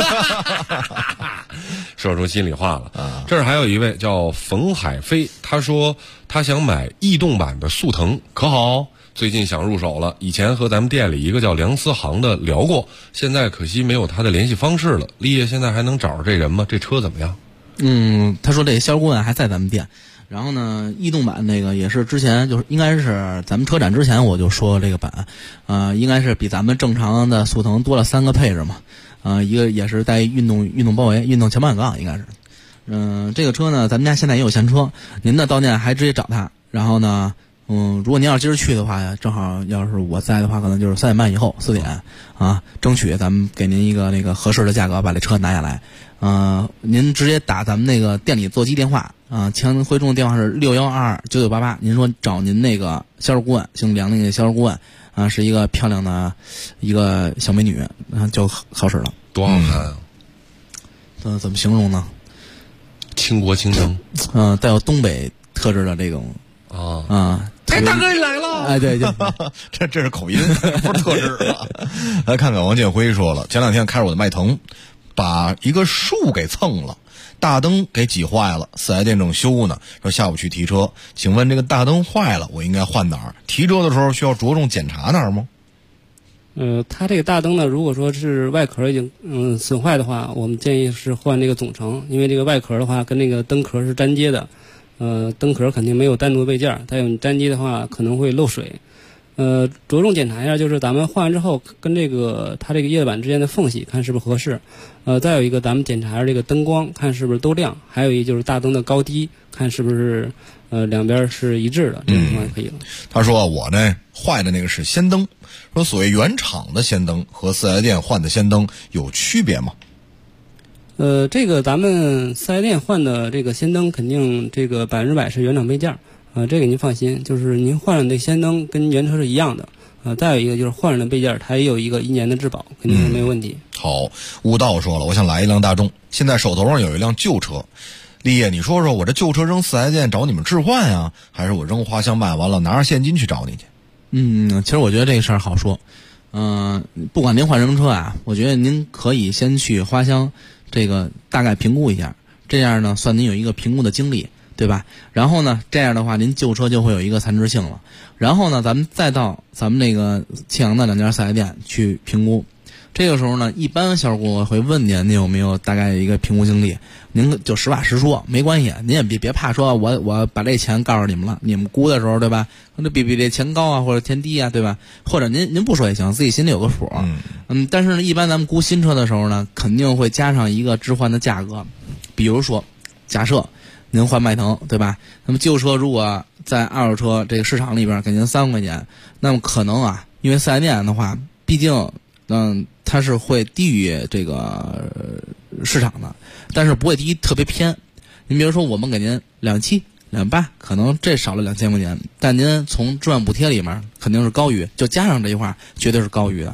说出心里话了啊。这儿还有一位叫冯海飞，他说他想买逸动版的速腾，可好？最近想入手了，以前和咱们店里一个叫梁思航的聊过，现在可惜没有他的联系方式了。立业现在还能找着这人吗？这车怎么样？ 他说这销售顾问还在咱们店。然后呢，逸动版那个也是之前就是应该是咱们车展之前我就说这个版，应该是比咱们正常的速腾多了3个配置嘛，一个也是带运动包围、运动前半杠应该是，这个车呢咱们家现在也有现车，您呢到店还直接找他，然后呢，如果您要今儿去的话呀，正好要是我在的话，可能就是3点半以后4点啊，争取咱们给您一个那个合适的价格把这车拿下来。您直接打咱们那个店里座机电话啊，强回中的电话是61229988。您说找您那个销售顾问，姓梁那个销售顾问啊，是一个漂亮的一个小美女，就好使了。 多好看啊！ 怎么形容呢？ 倾国倾城。 带有东北特质的这种哎，大哥你来了！ 哎，对， 这是口音，不是特质了。来看看王建辉说了，前2天开着我的迈腾，把一个树给蹭了，大灯给挤坏了，4S店正修呢，说下午去提车，请问这个大灯坏了，我应该换哪儿？提车的时候需要着重检查哪儿吗？ 它这个大灯呢，如果说是外壳已经损坏的话，我们建议是换这个总成，因为这个外壳的话跟那个灯壳是粘接的，灯壳肯定没有单独备件，它有粘接的话可能会漏水。着重检查一下，就是咱们换完之后跟这个它这个叶板之间的缝隙看是不是合适。再有一个咱们检查一下这个灯光，看是不是都亮。还有一就是大灯的高低，看是不是两边是一致的，这种情况就可以了。 他说我呢坏的那个是氙灯，说所谓原厂的氙灯和4S店换的氙灯有区别吗？ 这个咱们4S店换的这个氙灯肯定这个100%是原厂备件。这个您放心，就是您换了那氙灯跟原车是一样的。再有一个就是换了备件，它也有一个1年的质保，肯定是没有问题。 好，悟道说了，我想来一辆大众，现在手头上有一辆旧车。立业，你说说我这旧车扔4S店找你们置换呀，还是我扔花乡卖完了拿着现金去找你去？ 其实我觉得这个事儿好说。不管您换什么车啊，我觉得您可以先去花乡这个大概评估一下，这样呢算您有一个评估的经历，对吧？然后呢，这样的话您旧车就会有一个残值性了。然后呢，咱们再到咱们那个庆阳的2家4S店去评估。 这个时候呢，一般销售顾问会问您有没有大概一个评估经历，您就实话实说，没关系，您也别怕说我把这钱告诉你们了，你们估的时候对吧？那比这钱高啊，或者钱低啊，对吧？或者您不说也行，自己心里有个数。但是呢，一般咱们估新车的时候呢，肯定会加上一个置换的价格，比如说，假设您换迈腾，对吧？那么旧车如果在二手车这个市场里边给您3万块钱，那么可能啊，因为4S店的话，毕竟它是会低于这个市场的，但是不会低特别偏。您比如说，我们给您2.7、2.8，可能这少了2000块钱，但您从置换补贴里面肯定是高于，就加上这一块绝对是高于的。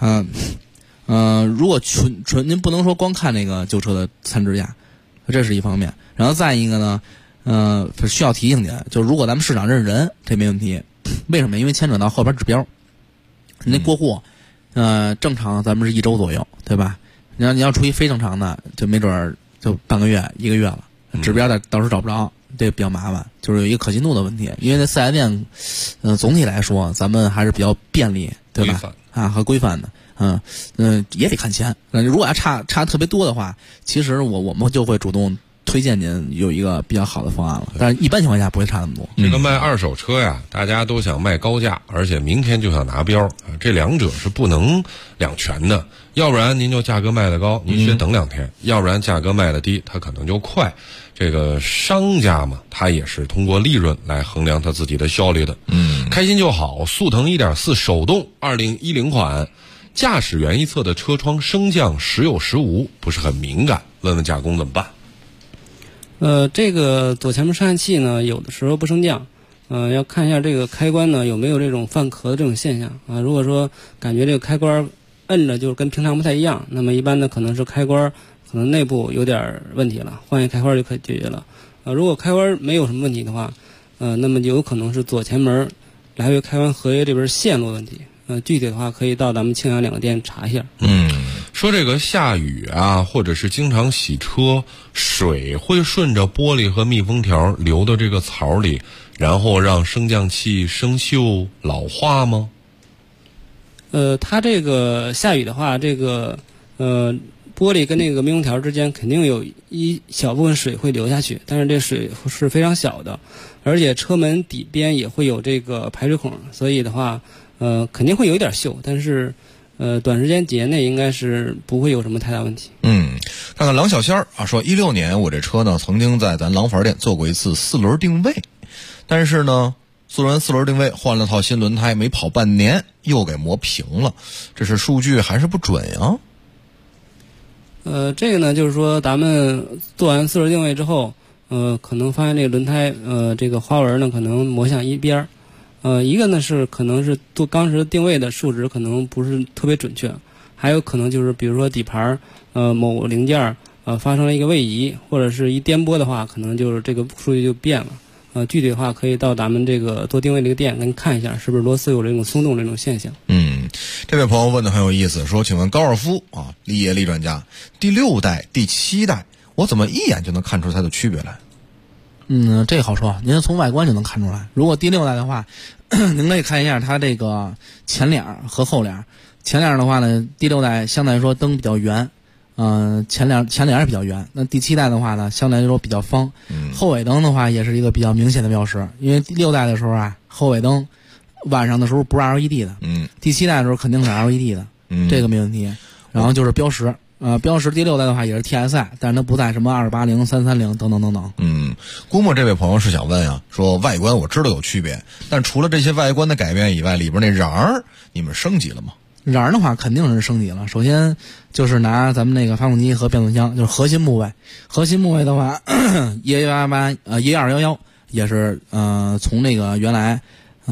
如果纯您不能说光看那个旧车的参值价，这是一方面。然后再一个呢，需要提醒您，就如果咱们市场认识人，这没问题。为什么？因为牵扯到后边指标，您过户。正常咱们是1周左右，对吧？你要出一非正常的，就没准就半个月、1个月了，指标到时候找不着，这比较麻烦，就是有一个可信度的问题。因为那4S店，总体来说咱们还是比较便利，对吧？和规范的，也得看钱。如果要差特别多的话，其实我们就会主动推荐您有一个比较好的方案了，但是一般情况下不会差那么多。 这个卖二手车呀，大家都想卖高价，而且明天就想拿标，这两者是不能两全的。要不然您就价格卖得高，您先等2天；要不然价格卖得低，它可能就快。这个商家嘛，他也是通过利润来衡量他自己的效率的。开心就好，速腾 1.4 手动2010款，驾驶员一侧的车窗升降时有时无，不是很敏感，问问加工怎么办？ 这个左前门上气呢，有的时候不升降，要看一下这个开关呢有没有这种泛壳的这种现象啊。如果说感觉这个开关摁着就跟平常不太一样，那么一般呢可能是开关可能内部有点问题了，换一开关就可以解决了。如果开关没有什么问题的话，那么有可能是左前门来回开关合约这边线路问题。具体的话可以到咱们庆阳2个店查一下。 说这个下雨啊，或者是经常洗车，水会顺着玻璃和密封条流到这个槽里，然后让升降器生锈老化吗？ 它这个下雨的话，这个玻璃跟那个密封条之间肯定有一小部分水会流下去，但是这水是非常小的，而且车门底边也会有这个排水孔，所以的话肯定会有一点锈，但是短时间几年内应该是不会有什么太大问题。 看看郎小仙儿啊，说16年我这车呢曾经在咱廊坊店做过一次4轮定位，但是呢4轮定位换了套新轮胎，没跑半年又给磨平了，这是数据还是不准呀？ 这个呢就是说咱们做完4轮定位之后，可能发现这个轮胎这个花纹呢可能磨向一边。一个呢是可能是做当时定位的数值可能不是特别准确，还有可能就是比如说底盘某零件发生了一个位移，或者是一颠簸的话，可能就是这个数据就变了。具体的话可以到咱们这个做定位这个店给你看一下，是不是螺丝有这种松动这种现象。 这位朋友问的很有意思，说请问高尔夫啊，立业立专家，第6代、第7代，我怎么一眼就能看出它的区别来？ 这个好说，您从外观就能看出来。如果第6代的话，您可以看一下它这个前脸和后脸。前脸的话呢，第6代相对来说灯比较圆，前脸比较圆。那第7代的话呢，相对来说比较方。后尾灯的话也是一个比较明显的标识，因为第6代的时候啊，后尾灯晚上的时候不是 LED 的，第7代的时候肯定是 LED 的，这个没问题。然后就是标识。标识第6代的话也是 TSI， 但是它不在什么280、330等等等等。 估摸这位朋友是想问啊，说外观我知道有区别，但除了这些外观的改变以外，里边那瓤儿你们升级了吗？ 瓤儿的话肯定是升级了。首先就是拿咱们那个发动机和变速箱，就是核心部位。核心部位的话，188、12211也是从那个原来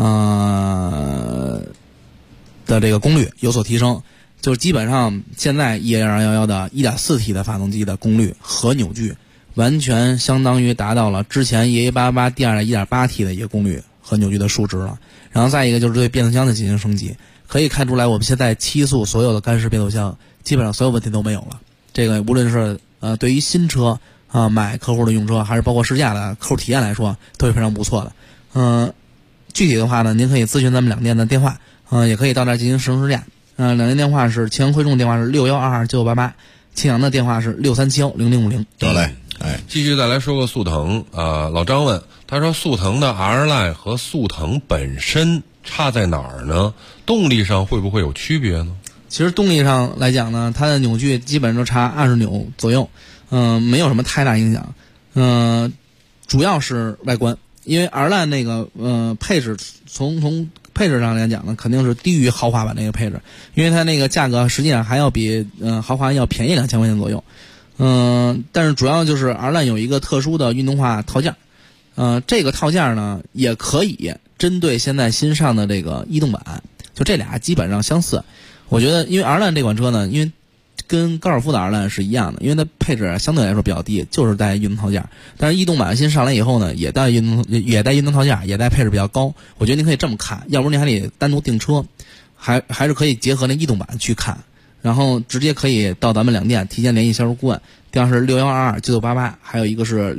的这个功率有所提升。就是基本上现在12211的 1.4T 的发动机的功率和扭矩完全相当于达到了之前188第2代 1.8T 的一个功率和扭矩的数值了。然后再一个就是对变速箱的进行升级，可以看出来我们现在7速所有的干式变速箱基本上所有问题都没有了。这个无论是对于新车买客户的用车，还是包括试驾的客户体验来说都是非常不错的。具体的话呢，您可以咨询咱们2店的电话，也可以到那儿进行实乘试驾。 两电电话是庆阳汇众电话是61229988，庆阳的电话是63710050。 得嘞， 继续再来说个速腾老张问，他说速腾的 R-Line 和速腾本身差在哪儿呢？动力上会不会有区别呢？ 其实动力上来讲呢，它的扭矩基本上差20扭左右，没有什么太大影响。主要是外观，因为 R-Line 那个配置从配置上来讲呢，肯定是低于豪华版那个配置，因为它那个价格实际上还要比豪华要便宜2000块钱左右。但是主要就是 R-Line 有一个特殊的运动化套件，这个套件呢也可以针对现在新上的这个逸动版，就这俩基本上相似。我觉得因为 R-Line 这款车呢，因为跟高尔夫的 R-Line 是一样的，因为它配置相对来说比较低，就是带运动套件。但是逸动版新上来以后呢，也带运动套件，也带配置比较高。我觉得您可以这么看，要不然您还得单独订车，还是可以结合那逸动版去看，然后直接可以到咱们两店提前联系销售顾问，电话是61229988，还有一个是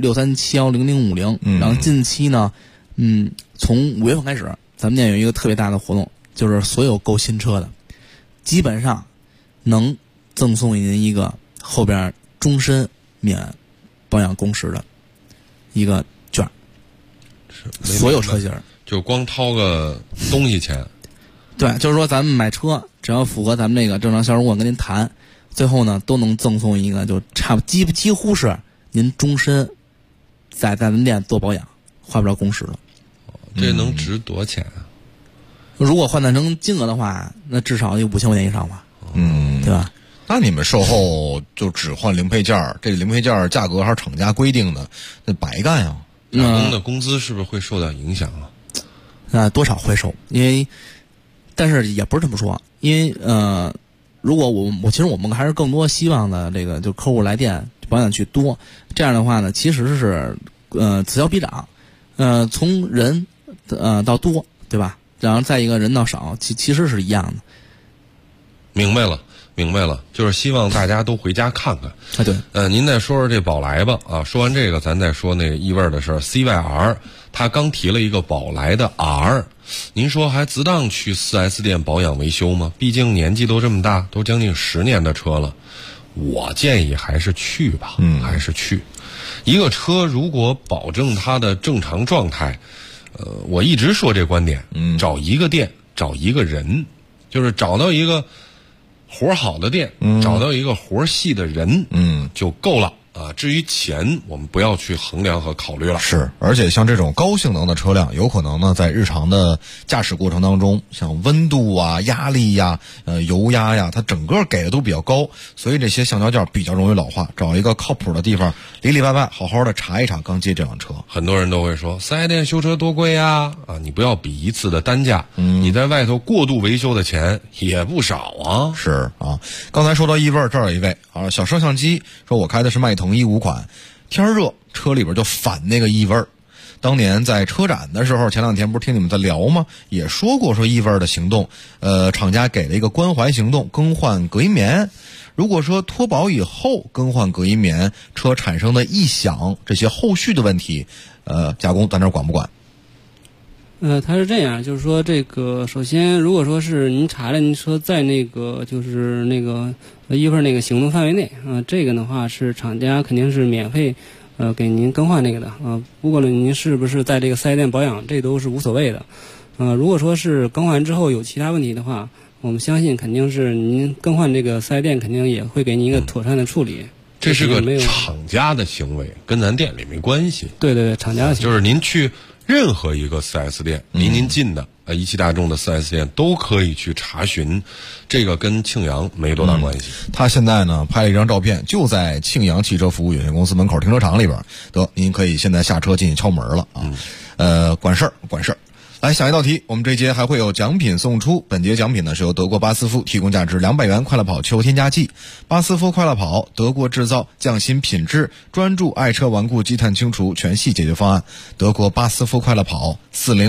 63710050。然后近期呢，从5月份开始，咱们店有一个特别大的活动，就是所有购新车的，基本上能赠送您一个后边终身免保养工时的一个券，所有车型就光掏个东西钱。 对，就是说咱们买车只要符合咱们那个正常销售顾问跟您谈，最后呢都能赠送一个，就几乎是您终身在咱们店做保养，花不着工时了。 这能值多少钱啊？ 如果换算成金额的话，那至少有5000块钱以上吧。对吧？ 那你们售后就只换零配件，这零配件价格还是厂家规定的，那白干呀。 打工的工资是不是会受到影响啊？ 多少会受，但是也不是这么说，因为如果其实我们还是更多希望的这个就客户来电保养去多，这样的话呢，其实是此消彼长，从人到多，对吧？然后再一个人到少，其实是一样的。 明白了，就是希望大家都回家看看。 对。 您再说说这宝来吧啊，说完这个，咱再说那个异味的事儿。CYR 他刚提了一个宝来的 R， 您说还值当去 4S 店保养维修吗？毕竟年纪都这么大，都将近10年的车了，我建议还是去吧。还是去。一个车如果保证它的正常状态，我一直说这观点，找一个店，找一个人，就是找到一个活好的店，找到一个活细的人，就够了啊。至于钱，我们不要去衡量和考虑了。 是，而且像这种高性能的车辆，有可能呢在日常的驾驶过程当中，像温度啊、压力呀、油压呀，它整个给的都比较高，所以这些橡胶件比较容易老化。找一个靠谱的地方，里里外外好好的查一查刚接这辆车。 很多人都会说4S店修车多贵呀，你不要比一次的单价，你在外头过度维修的钱也不少啊。 是啊，刚才说到异味，这儿有一位小摄像机说，我开的是迈腾15款，天热车里边就反那个异味。当年在车展的时候，前2天不是听你们在聊吗？也说过异味的行动，厂家给了一个关怀行动，更换隔音棉。如果说脱保以后更换隔音棉，车产生的异响，这些后续的问题，加工咱这管不管？ 它是这样，就是说这个首先，如果说是您查了您车在那个就是那个异味那个行动范围内这个的话是厂家肯定是免费给您更换那个的不过呢您是不是在这个4S店保养，这都是无所谓的。如果说是更换之后有其他问题的话，我们相信肯定是您更换这个4S店肯定也会给您一个妥善的处理。 这是个厂家的行为，跟咱店里没关系。 对，厂家的行为就是您去任何一个 4S 店，离您近的一汽大众的 4S 店都可以去查询，这个跟庆阳没多大关系。 他现在呢拍了一张照片，就在庆阳汽车服务有限公司门口停车场里边，您可以现在下车进去敲门了啊。管事儿。来，下一道题，我们这一节还会有奖品送出。本节奖品呢是由德国巴斯夫提供价值200元快乐跑秋添加剂。巴斯夫快乐跑，德国制造，匠心品质，专注爱车顽固积碳清除全系解决方案。德国巴斯夫快乐跑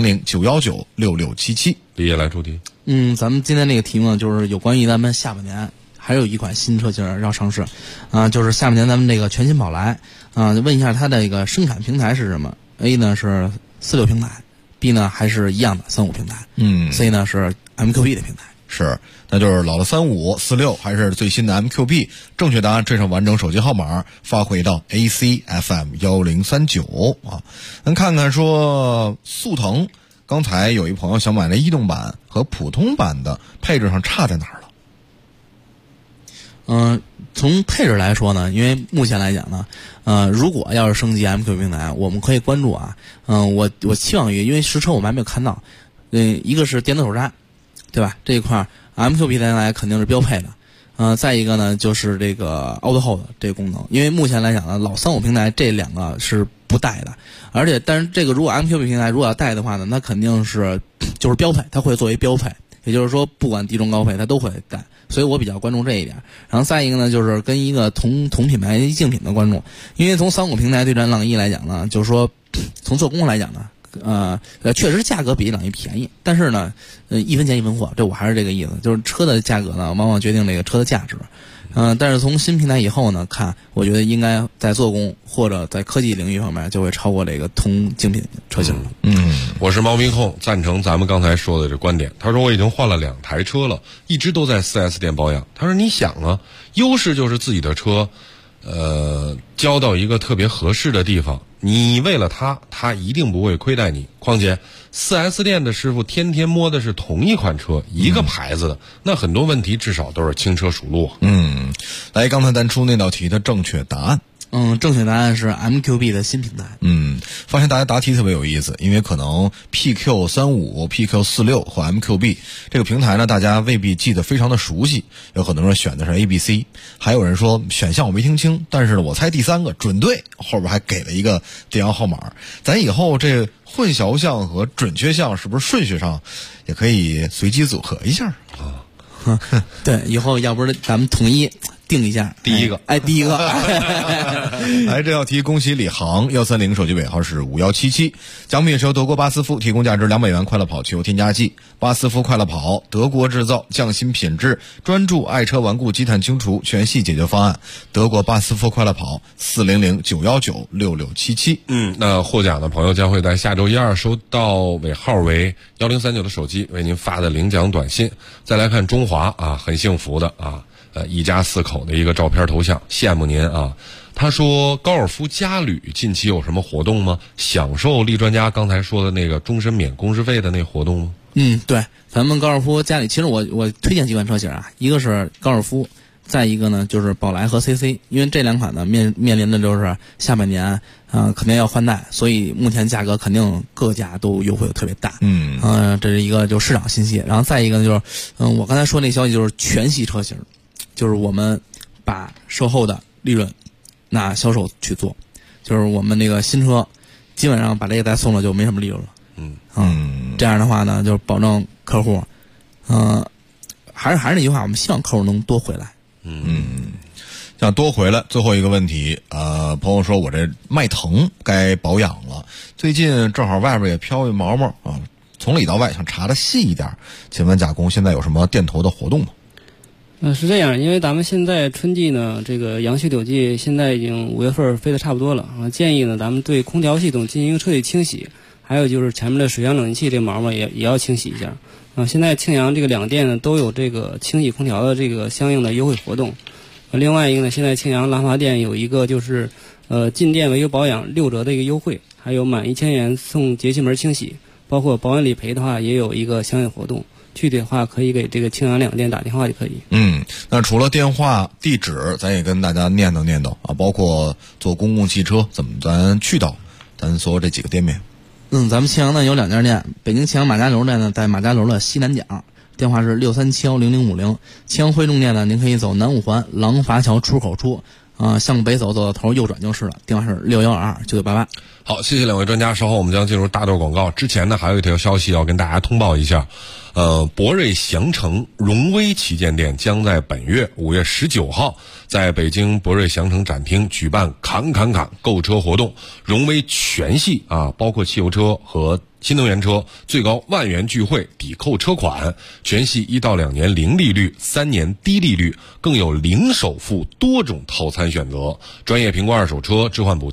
，400-919-6677。 李烨来出题。 咱们今天这个题目就是有关于咱们下半年还有一款新车型要上市就是下半年咱们这个全新宝来问一下它的一个生产平台是什么。 A 呢是46平台，B 呢还是一样的35平台，C 呢是 MQB 的平台。 是，那就是老的3546还是最新的 MQB？ 正确答案，这上完整手机号码发回到 ACFM1039啊。咱看看说速腾，刚才有一朋友想买那移动版和普通版的配置上差在哪儿了？ 从配置来说呢，因为目前来讲呢，如果要是升级 MQB 平台，我们可以关注啊，我期望于，因为实车我们还没有看到，一个是电子手刹，对吧？这一块 MQB 平台肯定是标配的。再一个呢，就是这个 Auto Hold 这个功能，因为目前来讲呢，老35平台这两个是不带的，但是这个如果 MQB 平台如果要带的话呢，那肯定是就是标配，它会作为标配，也就是说不管低中高配它都会带，所以我比较关注这一点。然后再一个呢，就是跟一个同品牌竞品的关注，因为从35平台对战朗逸来讲呢，就是说从做工来讲呢。确实价格比朗逸便宜，但是呢，一分钱一分货，这我还是这个意思，就是车的价格呢，往往决定这个车的价值。但是从新平台以后呢，看我觉得应该在做工或者在科技领域方面就会超过这个同竞品车型了。 我是猫咪控，赞成咱们刚才说的这观点。他说我已经换了2台车了，一直都在 4S 店保养。他说你想啊，优势就是自己的车，交到一个特别合适的地方。你为了他一定不会亏待你。况且 4S 店的师傅天天摸的是同一款车，一个牌子的，那很多问题至少都是轻车熟路。 来，刚才咱出那道题的正确答案。 正确答案是 MQB 的新平台。 发现大家答题特别有意思，因为可能 PQ35、PQ46 和 MQB 这个平台呢，大家未必记得非常的熟悉，有很多人选的是 ABC， 还有人说选项我没听清，但是呢我猜第3个准对，后边还给了一个电话号码。咱以后这混淆项和准确项是不是顺序上也可以随机组合一下啊？ 对，以后要不是咱们统一定一下第一个， 第一个。 来，这道题恭喜李航130，手机尾号是5177。奖品是由德国巴斯夫提供价值200元快乐跑汽油添加剂。巴斯夫快乐跑，德国制造，匠心品质，专注爱车顽固积碳清除全系解决方案。德国巴斯夫快乐跑，400-919-6677。 那获奖的朋友将会在下周1、2收到尾号为1039的手机为您发的领奖短信。再来看中华啊，很幸福的啊。一家4口的一个照片头像，羡慕您啊。他说高尔夫嘉旅近期有什么活动吗？享受厉专家刚才说的那个终身免工时费的那活动吗？ 对，咱们高尔夫嘉旅，其实我推荐几款车型啊，一个是高尔夫，再一个呢就是宝来和 CC， 因为这2款呢面临的就是下半年肯定要换代，所以目前价格肯定各家都优惠特别大。这是一个就市场信息。然后再一个呢就是我刚才说那消息就是全系车型，就是我们把售后的利润拿销售去做，就是我们那个新车基本上把这个再送了就没什么利润了。这样的话呢，就是保证客户，还是那句话，我们希望客户能多回来。 想多回来。最后一个问题，朋友说我这迈腾该保养了，最近正好外边也飘一毛毛啊，从里到外想查的细一点，请问甲工现在有什么电头的活动吗？ 是这样，因为咱们现在春季呢，这个阳虚柳季现在已经5月份飞得差不多了啊，建议呢咱们对空调系统进行彻底清洗，还有就是前面的水箱冷气这毛毛也要清洗一下啊。现在庆阳这个2店呢都有这个清洗空调的这个相应的优惠活动。另外一个呢，现在庆阳兰华店有一个就是进店维修保养6折的一个优惠，还有满1000元送节气门清洗，包括保养理赔的话也有一个相应活动。具体的话可以给这个庆阳2店打电话就可以。 那除了电话地址，咱也跟大家念叨念叨啊，包括坐公共汽车怎么咱去到咱所有这几个店面。 咱们庆阳呢有2家店，北京庆阳马家楼店呢在马家楼的西南角，电话是63710050。庆阳汇众店呢，您可以走南5环廊筏桥出口处，向北走到头右转就是了，电话是61229988。 好，谢谢2位专家，稍后我们将进入大段广告。之前呢，还有一条消息要跟大家通报一下，博瑞祥城荣威旗舰店将在本月5月19号在北京博瑞祥城展厅举办砍购车活动，荣威全系啊，包括汽油车和新能源车最高1万元钜惠抵扣车款，全系1到2年零利率，3年低利率，更有零首付多种套餐选择，专业评估二手车置换补贴，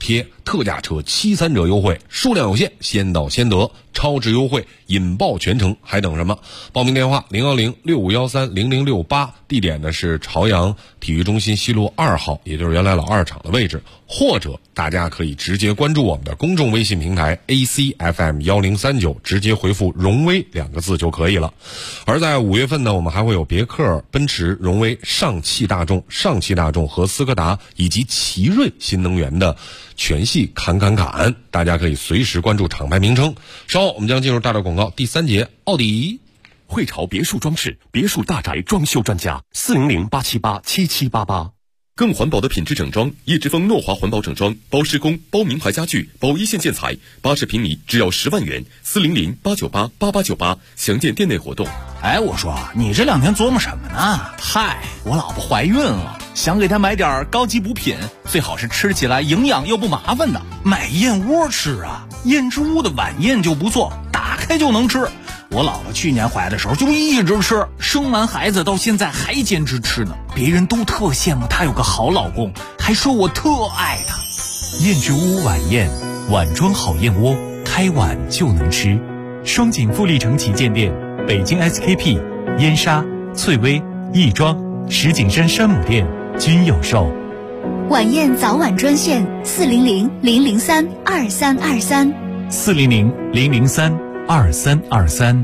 特价车7、3折优惠，数量有限，先到先得，超值优惠引爆全城，还等什么？报名电话010-6513-0068，地点呢是朝阳体育中心西路2号，也就是原来老二厂的位置，或者大家可以直接关注我们的公众微信平台 ACFM1039，直接回复荣威2个字就可以了。而在5月份呢，我们还会有别克、奔驰、荣威、上汽大众和斯柯达以及奇瑞新能源的全系侃，大家可以随时关注厂牌名称。稍后我们将进入大的广告第3节，奥迪汇潮别墅装饰别墅大宅装修专家，400-878-7788。 更环保的品质整装，叶之峰诺华环保整装，包施工、包名牌家具、包一线建材，80平米只要10万元，400-898-8898，详见店内活动。 哎，我说你这2天琢磨什么呢？嗨，我老婆怀孕了，想给她买点高级补品，最好是吃起来营养又不麻烦的。买燕窝吃啊，燕之屋的晚宴就不错，打开就能吃。我姥姥去年怀的时候就一直吃，生完孩子到现在还坚持吃呢。别人都特羡慕她有个好老公，还说我特爱她。 燕之屋晚宴，碗装好燕窝，开碗就能吃。双井富力城旗舰店，北京 SKP、燕莎、翠微、亦庄、石景山山姆店均有售。 晚宴早晚专线400-003-2323。 400-003-2323。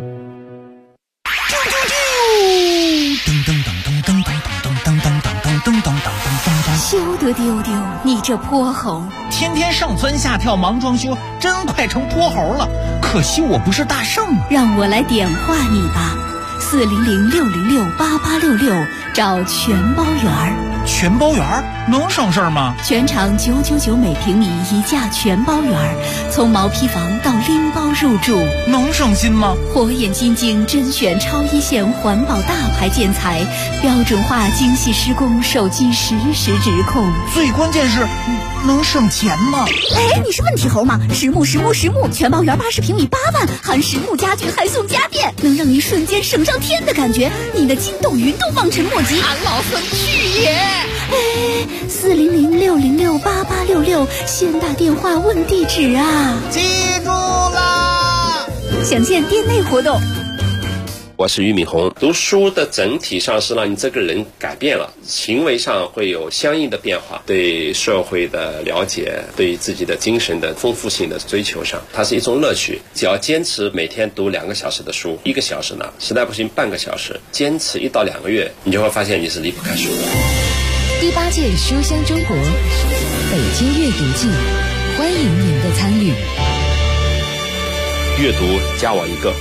休得丢丢，你这泼猴！ 天天上蹿下跳忙装修，真快成泼猴了。可惜我不是大圣啊！ 让我来点化你吧，400-606-8866，找全包园。 全包园能省事儿吗？ 全场999每平米一价全包园，从毛坯房到拎包入住， 能省心吗？ 火眼金睛甄选超一线环保大牌建材，标准化精细施工，手机实时直控。 最关键是能省钱吗？ 哎，你是问题猴吗？实木全包园80平米8万，含实木家具还送家电，能让你瞬间省上天的感觉，你的筋斗云都望尘莫及。 俺老孙去也！ 哎，400-606-8866，先打电话问地址啊！ 记住啦！ 详见店内活动。 我是俞敏洪。读书的整体上是让你这个人改变了，行为上会有相应的变化，对社会的了解，对自己的精神的丰富性的追求上，它是一种乐趣。只要坚持每天读2个小时的书，1个小时呢，实在不行半个小时，坚持1到2个月，你就会发现你是离不开书的。 第8届书香中国北京阅读季，欢迎您的参与。 阅读加我1个。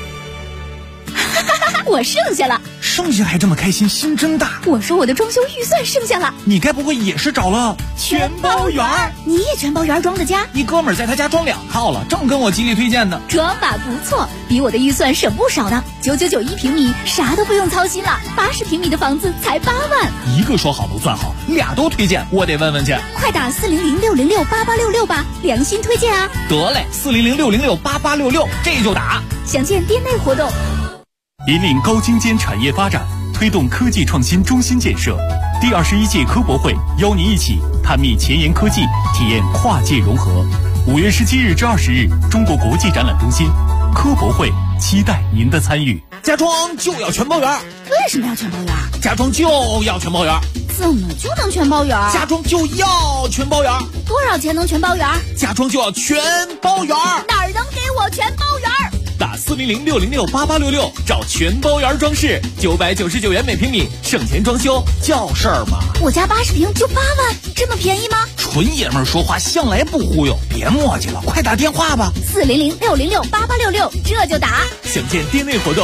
我剩下了， 剩下还这么开心，心真大。 我说我的装修预算剩下了， 你该不会也是找了全包园？ 你也全包园装的家？ 一哥们儿在他家装2套了，正跟我极力推荐呢。 装法不错，比我的预算省不少呢。9991平米，啥都不用操心了。80平米的房子才8万。 一个说好不算好，2都推荐，我得问问去。 快打400-606-8866吧，良心推荐啊！ 得嘞，400-606-8866，这就打。 详见店内活动。 引领高精尖产业发展，推动科技创新中心建设。第21届科博会邀您一起探秘前沿科技，体验跨界融合。5月17日至20日，中国国际展览中心科博会，期待您的参与。 家装就要全包园。 为什么要全包园？ 家装就要全包园。 怎么就能全包园？ 家装就要全包园。 多少钱能全包园？ 家装就要全包园。 哪儿能给我全包园？ 打400-606-8866，找全包园装饰，999元每平米，省钱装修叫事儿嘛。 我家80平就8万，这么便宜吗？ 纯爷们儿说话向来不忽悠，别磨叽了，快打电话吧。 400-606-8866，这就打。 详见店内活动。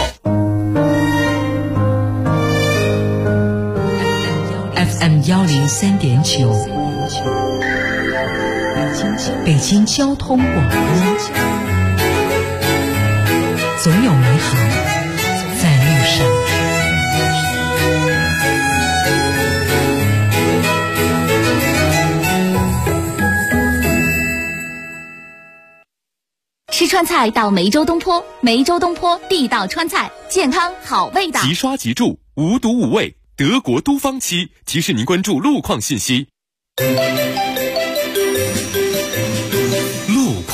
FM 103.9，北京交通广播。总有美好在路上。 吃川菜到梅州东坡，梅州东坡地道川菜，健康好味道。 即刷即住，无毒无味，德国都方期提示您关注路况信息。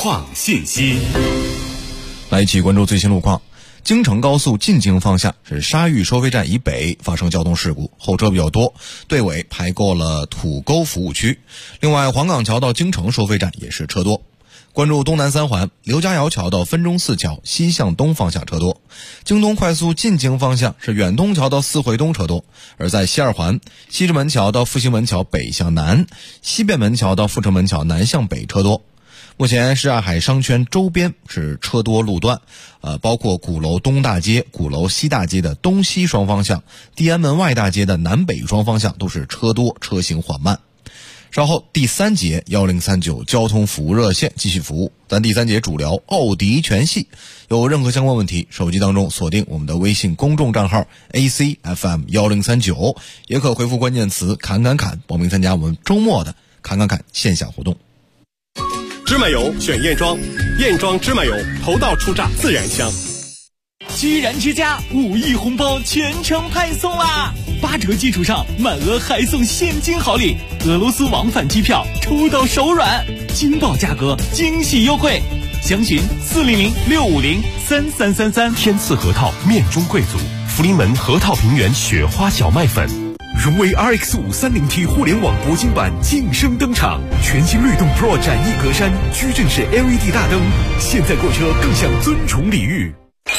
创信息。 来一起关注最新路况。京承高速进京方向是沙峪收费站以北发生交通事故，后车比较多，队尾排过了土沟服务区。另外，黄岗桥到京承收费站也是车多。关注东南三环，刘家窑桥到分钟寺桥西向东方向车多。京东快速进京方向是远东桥到四惠东车多。而在西二环，西直门桥到复兴门桥北向南，西便门桥到阜成门桥南向北车多。目前什刹海商圈周边是车多路段，包括鼓楼东大街、鼓楼西大街的东西双方向，地安门外大街的南北双方向都是车多，车行缓慢。稍后第3节1039交通服务热线继续服务，咱第3节主聊奥迪全系。有任何相关问题，手机当中锁定我们的微信公众账号 ACFM1039，也可回复关键词侃侃侃报名参加我们周末的侃侃侃线下活动。 芝麻油选燕庄，燕庄芝麻油头道出榨自然香。 居然之家5亿红包全程派送啦！8折基础上满额还送现金好礼，俄罗斯往返机票抽到手软，惊爆价格，惊喜优惠，详询400-650-3333。 天赐核桃面中贵族，福临门核桃平原雪花小麦粉。 荣威 RX5 30T 互联网铂金版晋升登场，全新律动 Pro 展翼格栅，矩阵式 LED 大灯，现在购车更享尊崇礼遇。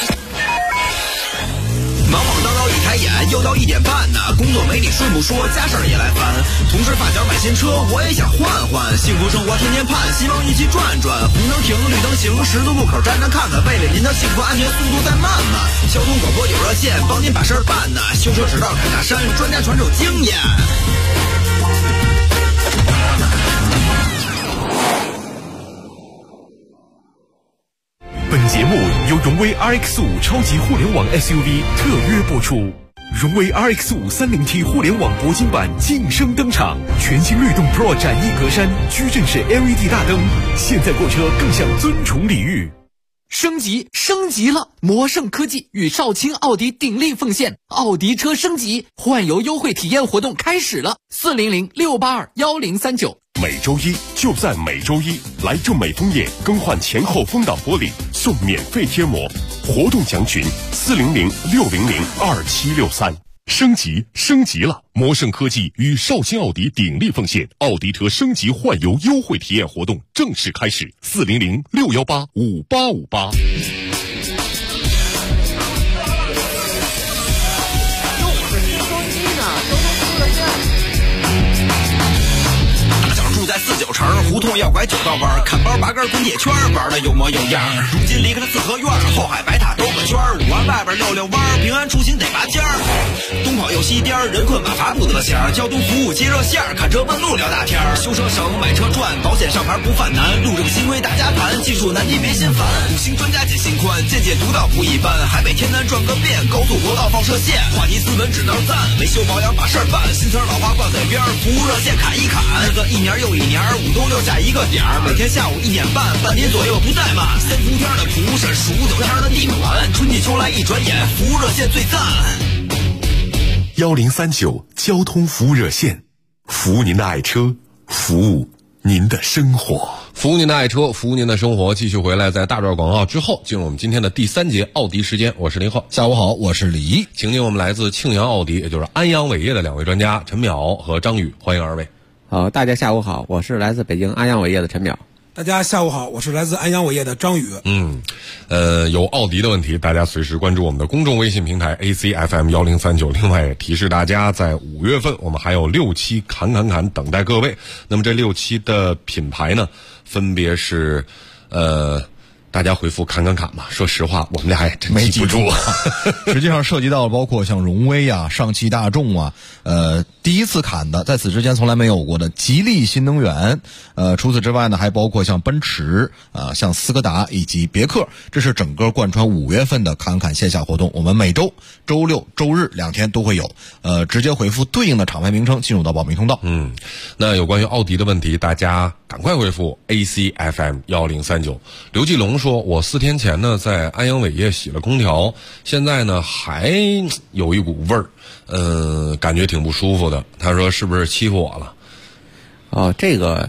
忙忙叨叨一开眼又到1点半呢，工作没你顺不说，家事儿也来烦。同事发小买新车，我也想换换，幸福生活天天盼，希望一起转转。红灯停，绿灯行，十字路口站站看看，为了您的幸福安全，速度再慢慢。交通广播有热线，帮您把事儿办呢。修车指导砍下山，专家传授经验。 本节目由荣威 RX5 超级互联网 SUV 特约播出。荣威 RX5 30T 互联网铂金版晋升登场，全新律动 Pro 展翼格栅，矩阵式 LED 大灯，现在购车更享尊崇礼遇。 升级了！魔圣科技与少卿奥迪鼎力奉献，奥迪车升级换油优惠体验活动开始了，400-682-1039。 每周一就在每周一，来正美枫叶更换前后风挡玻璃送免费贴膜，活动详询400-600-2763。升级了！魔圣科技与少卿奥迪鼎力奉献，奥迪车升级换油优惠体验活动正式开始，400-618-5858。 住在49城，胡同要拐9道弯，看包拔根滚铁圈，玩的有模有样。如今离开了四合院，后海白塔兜个圈，5环外边溜溜弯，平安出行得拔尖儿。东跑又西颠，人困马乏不得闲，交通服务接热线，看车问路聊大天，修车省买车赚，保险上牌不犯难，路政新规大家谈，技术难题别心烦，5星专家解心宽，见解独到不一般，海北天南转个遍，高速国道放射线，话题斯文只能赞，维修保养把事儿办，新词老话挂嘴边，服务热线砍一砍，日子一年又一年，5都6下一个点儿，每天下午1点半，半年左右不怠慢，3伏天的蒲扇，数9天的地暖，春季秋来一转眼，服务热线最赞。 1039交通服务热线，服务您的爱车，服务您的生活， 服务您的爱车，服务您的生活。继续回来，在大段广告之后，进入我们今天的第3节奥迪时间。我是林鹤， 下午好，我是李毅， 请进我们来自庆阳奥迪，也就是安阳伟业的2位专家陈淼和张宇，欢迎二位。 好，大家下午好，我是来自北京安阳伟业的陈淼。 大家下午好，我是来自安阳伟业的张宇。 有奥迪的问题，大家随时关注我们的公众微信平台 ACFM1039。另外提示大家，在5月份我们还有6期侃侃侃等待各位。那么这6期的品牌呢，分别是大家回复侃侃侃嘛，说实话我们俩还真没记不住。 实际上涉及到包括像荣威啊、上汽大众啊，第一次侃的，在此之前从来没有过的吉利新能源，除此之外呢，还包括像奔驰啊、像斯柯达以及别克，这是整个贯穿5月份的侃侃线下活动。我们每周周六、周日2天都会有，直接回复对应的厂牌名称进入到报名通道。 那有关于奥迪的问题，大家赶快回复 ACFM1039。刘继龙说，我4天前呢在安阳伟业洗了空调，现在呢还有一股味儿，感觉挺不舒服的。他说是不是欺负我了？ 这个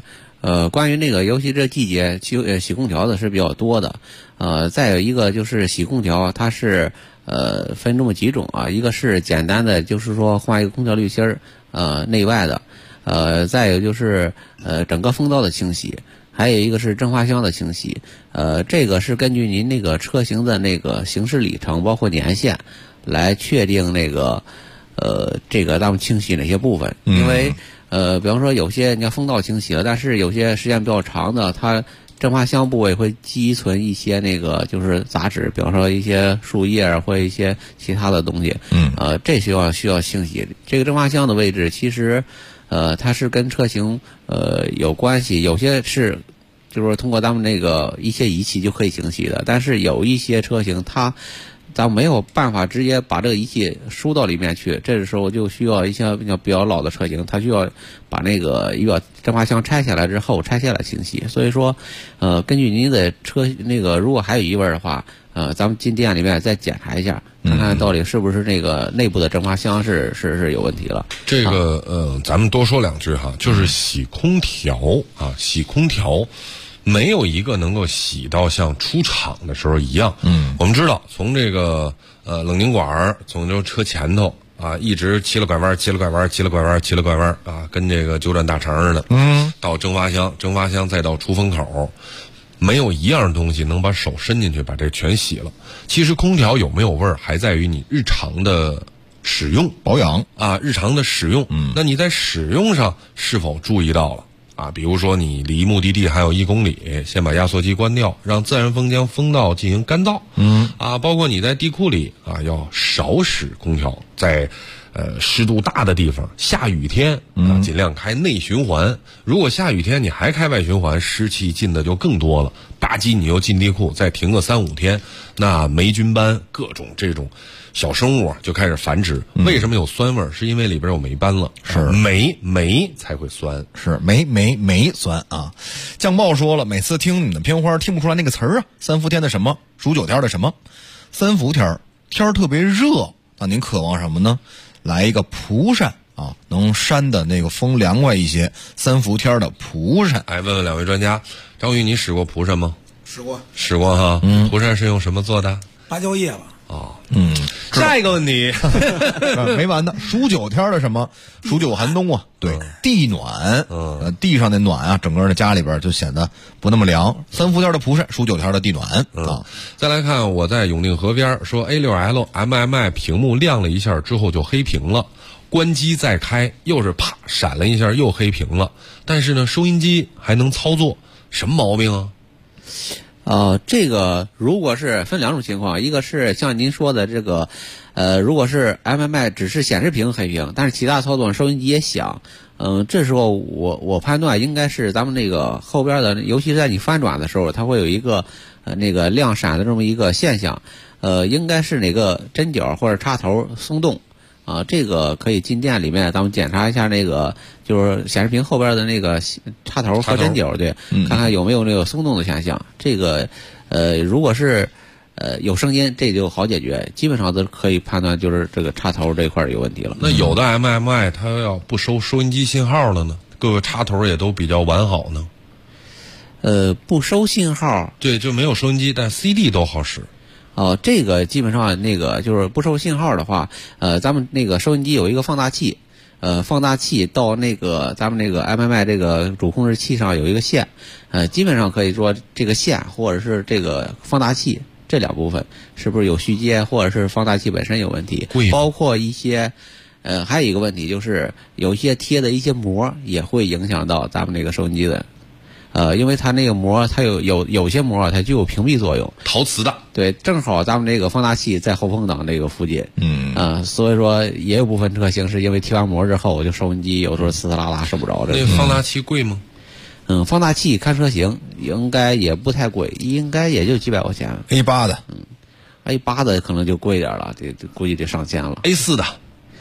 关于那个，尤其这季节洗空调的是比较多的。再有一个就是洗空调，它是分这么几种啊，一个是简单的，就是说换一个空调滤芯儿，内外的。再有就是整个风道的清洗，还有一个是蒸发箱的清洗。这个是根据您那个车型的那个行驶里程，包括年限，来确定那个这个咱们清洗哪些部分。因为比方说有些你要风道清洗了，但是有些时间比较长的，它蒸发箱部位会积存一些那个就是杂质，比方说一些树叶或一些其他的东西。这需要清洗。这个蒸发箱的位置其实它是跟车型有关系，有些是就是说通过咱们那个一些仪器就可以清洗的，但是有一些车型咱没有办法直接把这个仪器输到里面去，这个时候就需要一些比较老的车型，它需要把那个仪表蒸发箱拆下来之后拆下来清洗。所以说根据您的车那个如果还有疑问的话，咱们进店里面再检查一下，看看到底是不是那个内部的蒸发箱是有问题了。 这个咱们多说两句哈，就是洗空调啊，洗空调没有一个能够洗到像出厂的时候一样。我们知道从这个冷凝管从这车前头啊，一直骑了拐弯啊，跟这个九转大肠似的。到蒸发箱再到出风口，没有一样东西能把手伸进去把这全洗了。其实空调有没有味儿，还在于你日常的使用保养啊，日常的使用。那你在使用上是否注意到了？啊，比如说你离目的地还有1公里，先把压缩机关掉，让自然风将风道进行干燥。包括你在地库里啊，要少使空调，在湿度大的地方，下雨天啊，尽量开内循环。如果下雨天你还开外循环，湿气进的就更多了。吧唧你又进地库，再停个3-5天，那霉菌斑各种这种小生物就开始繁殖。为什么有酸味？是因为里边有霉斑了，是霉才会酸， 是霉酸啊。酱爆说了，每次听你的片花听不出来那个词儿啊，三伏天的什么，数9天的什么。三伏天特别热，那您渴望什么呢？来一个蒲扇啊，能扇的那个风凉快一些。三伏天的蒲扇， 问问两位专家，张宇，你使过蒲扇吗？ 使过哈。蒲扇是用什么做的？ 芭蕉叶吧。 下一个问题没完的，数9天的什么？数9寒冬啊，对，地暖，地上的暖啊，整个的家里边就显得不那么凉。三伏天的蒲扇，数9天的地暖啊。 再来看，我在永定河边说 A6L MMI 屏幕亮了一下之后就黑屏了，关机再开又是啪闪了一下又黑屏了，但是呢收音机还能操作，什么毛病啊？ 这个如果是分两种情况，一个是像您说的这个，如果是 MMI 只是显示屏黑屏，但是其他操作收音机也响，这时候我判断应该是咱们那个后边的，尤其是在你翻转的时候，它会有一个那个亮闪的这么一个现象，应该是哪个针脚或者插头松动。这个可以进店里面咱们检查一下那个就是显示屏后边的那个插头和针脚，对，看看有没有那个松动的现象。这个如果是有声音，这就好解决，基本上都可以判断就是这个插头这块有问题了。 那有的 MMI 它要不收收音机信号了呢，各个插头也都比较完好呢。 不收信号， 对，就没有收音机，但 CD 都好使。 这个基本上那个就是不收信号的话，咱们那个收音机有一个放大器，放大器到那个咱们那个 MMI 这个主控制器上有一个线，基本上可以说这个线或者是这个放大器这两部分是不是有虚接，或者是放大器本身有问题，包括一些还有一个问题就是有一些贴的一些膜也会影响到咱们那个收音机的。因为它那个膜，它有些膜它就有屏蔽作用， 陶瓷的， 对，正好咱们这个放大器在后风挡这个附近，所以说也有部分车型是因为贴完膜之后，就收音机有时候呲啦啦睡不着。 那放大器贵吗？ 放大器看车型应该也不太贵，应该也就几百块钱。 A8 的 ，A8 的可能就贵点了，估计得上千了。 A4 的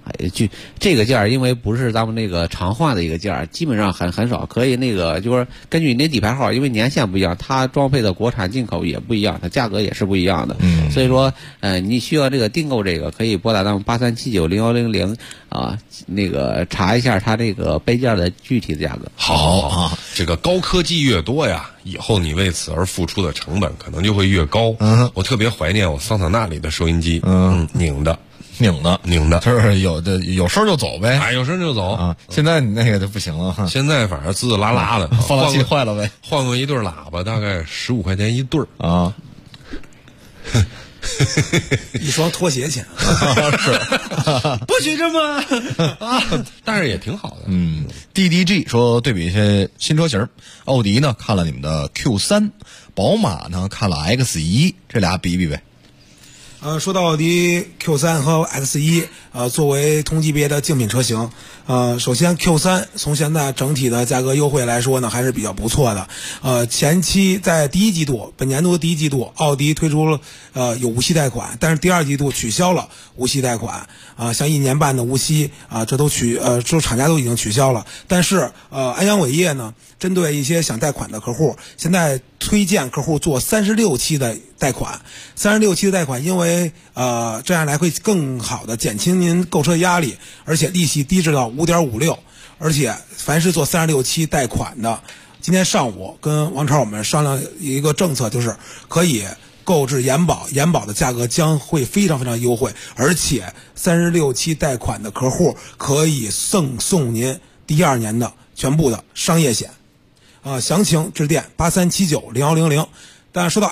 这个件儿，因为不是咱们那个常换的一个件儿，基本上很少可以那个就是根据您底牌号，因为年限不一样，它装配的国产进口也不一样，它价格也是不一样的。所以说你需要这个订购这个，可以拨打咱们83790100啊，那个查一下它这个杯件的具体的价格。 好啊，这个高科技越多呀，以后你为此而付出的成本可能就会越高。我特别怀念我桑塔纳里的收音机，拧的， 就是有声就走呗， 有声就走啊。现在你那个就不行了哈， 现在反正滋滋啦啦的， 放大器坏了呗， 换过一对喇叭，大概15块钱一对啊。 一双拖鞋钱是不许这么但是也挺好的。 DDG 说对比一些新车型，奥迪呢看了你们的 Q3，宝马呢看了 X1，这俩比比呗。 说到奥迪 Q3 和 X1，作为同级别的竞品车型，首先 Q3 从现在整体的价格优惠来说呢，还是比较不错的。前期在第一季度，本年度第一季度，奥迪推出了有无息贷款，但是第二季度取消了无息贷款，像1年半的无息这都厂家都已经取消了。但是安阳伟业呢，针对一些想贷款的客户，现在推荐客户做36期的贷款，36期的贷款，因为这样来会更好的减轻您购车压力，而且利息低至到5.56%，而且凡是做36期贷款的，今天上午跟王超我们商量一个政策，就是可以购置延保，延保的价格将会非常非常优惠，而且36期贷款的客户可以送您第2年的全部的商业险。详情致电83790100。但说到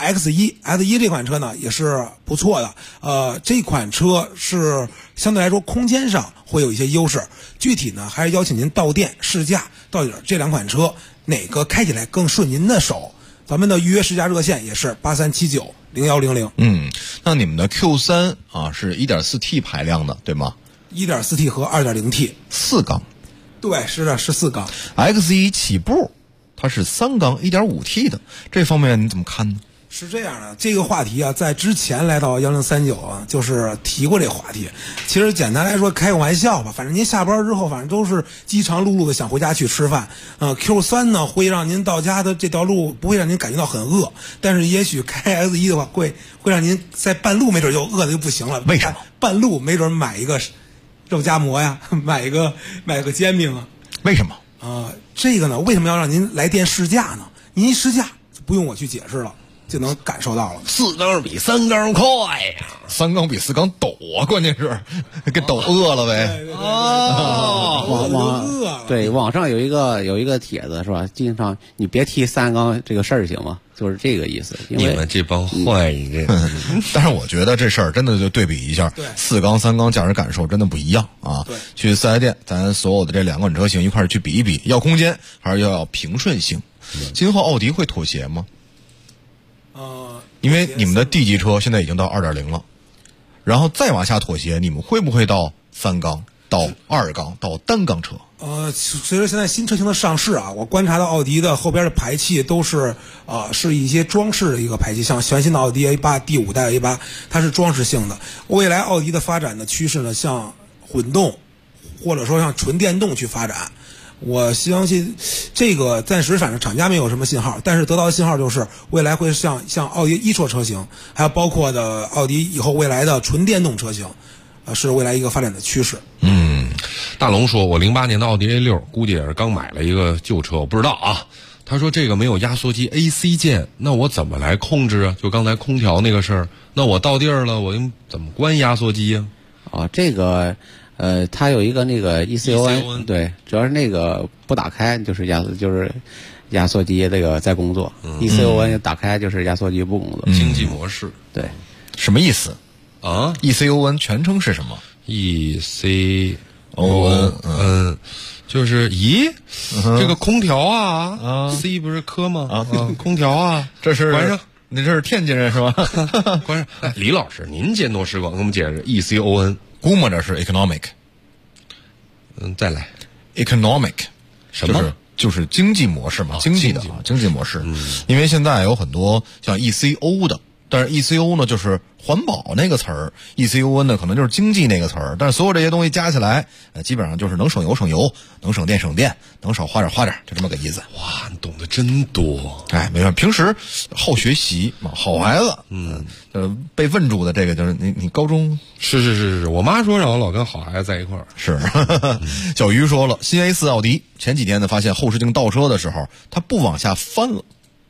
X1 这款车呢，也是不错的。这款车是相对来说空间上会有一些优势，具体呢还是邀请您到店试驾，到底这两款车哪个开起来更顺您的手？咱们的预约试驾热线也是83790100。 那你们的 Q3 是 1.4T 排量的，对吗？ 1.4T 和 2.0T 4缸。 对，是的，是4缸。 X1 起步它是3缸 1.5T 的，这方面你怎么看呢？ 是这样的，这个话题在之前来到1039就是提过这个话题。其实简单来说，开个玩笑吧，反正您下班之后，反正都是饥肠辘辘的想回家去吃饭。Q3 呢会让您到家的这条路不会让您感觉到很饿，但是也许开 X1 的话会让您在半路没准就饿的就不行了。 为什么？ 半路没准买一个肉夹馍呀，买个煎饼啊。 为什么？ 这个呢，为什么要让您来店试驾呢？您一试驾就不用我去解释了，就能感受到了。 4缸比3缸快呀 ，3缸比4缸抖啊，关键是给抖饿了呗。 网上有一个帖子是吧？经常你别提3缸这个事儿行吗？就是这个意思。 你们这帮坏人。 但是我觉得这事儿真的就对比一下，4缸3缸驾驶感受真的不一样啊。去4S店，咱所有的这2款车型一块儿去比一比，要空间还是要平顺性？今后奥迪会妥协吗？因为你们的 D 级车现在已经到 2.0 了，然后再往下妥协，你们会不会到3缸、到2缸、到单缸车？ 随着现在新车型的上市我观察到奥迪的后边的排气都是是一些装饰的一个排气，像全新的奥迪 A8 第5代 A8， 它是装饰性的。未来奥迪的发展的趋势呢，向混动或者说向纯电动去发展。我相信这个暂时反正厂家没有什么信号，但是得到的信号就是未来会像奥迪e-tron车型，还有包括的奥迪以后未来的纯电动车型，是未来一个发展的趋势。 大龙说，我08年的奥迪 A6 估计也是刚买了一个旧车，我不知道啊。他说这个没有压缩机 AC 键，那我怎么来控制啊？就刚才空调那个事儿，那我到地儿了，我怎么关压缩机啊？ 这个它有一个那个 ECON， 对，主要是那个不打开就是压缩机这个在工作，ECON 打开就是压缩机不工作。 经济模式， 对， 什么意思啊 ？ECON 全称是什么 ？ECON， 就是这个空调C 不是科吗？空调这是关上。 你这是天津人是吧？ 关上。李老师，您见多识广，给我们解释 ECON。 估摸着是 economic。 再来 economic 什么？ 就是经济模式嘛，经济模式。因为现在有很多像 ECO 的， 但是 ECO 呢就是环保那个词儿 ，ECUN 呢可能就是经济那个词儿。但是所有这些东西加起来，基本上就是能省油省油，能省电省电，能少花点花点，就这么个意思。 哇，你懂得真多。 哎，没错，平时好学习嘛，好孩子。被问住的这个就是你高中是，我妈说让我老跟好孩子在一块儿。 是，小鱼说了，新 A4 奥迪前几天呢发现后视镜倒车的时候，它不往下翻了。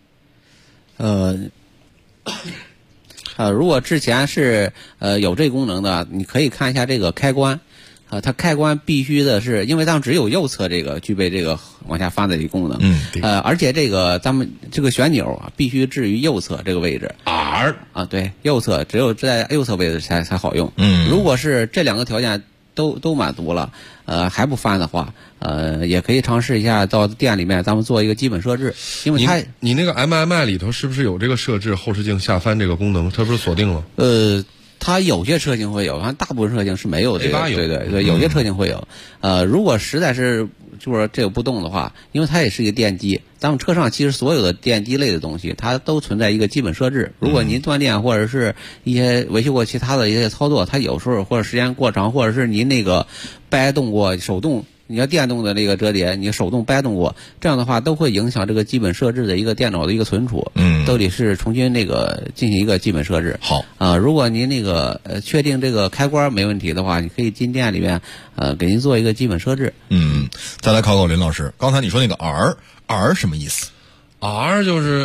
如果之前是有这功能的，你可以看一下这个开关，它开关必须的是，因为咱们只有右侧这个具备这个往下翻的这个功能，而且这个咱们这个旋钮啊，必须置于右侧这个位置 ，R 啊，对，右侧只有在右侧位置才好用。如果是这两个条件都满足了，还不翻的话，也可以尝试一下到店里面咱们做一个基本设置，因为它你那个 MMI 里头是不是有这个设置后视镜下翻这个功能？它不是锁定了？ 它有些车型会有，大部分车型是没有这个。 A8有， 对，有些车型会有。如果实在是就是这个不动的话，因为它也是一个电机，咱们车上其实所有的电机类的东西，它都存在一个基本设置。如果您断电或者是一些维修过其他的一些操作，它有时候或者时间过长，或者是您那个掰动过手动。你要电动的那个折叠，你手动掰动过，这样的话都会影响这个基本设置的一个电脑的一个存储，都得是重新那个进行一个基本设置。 好如果您那个确定这个开关没问题的话，你可以进店里面给您做一个基本设置。 再来考考林老师，刚才你说那个 R 什么意思 ？R 就是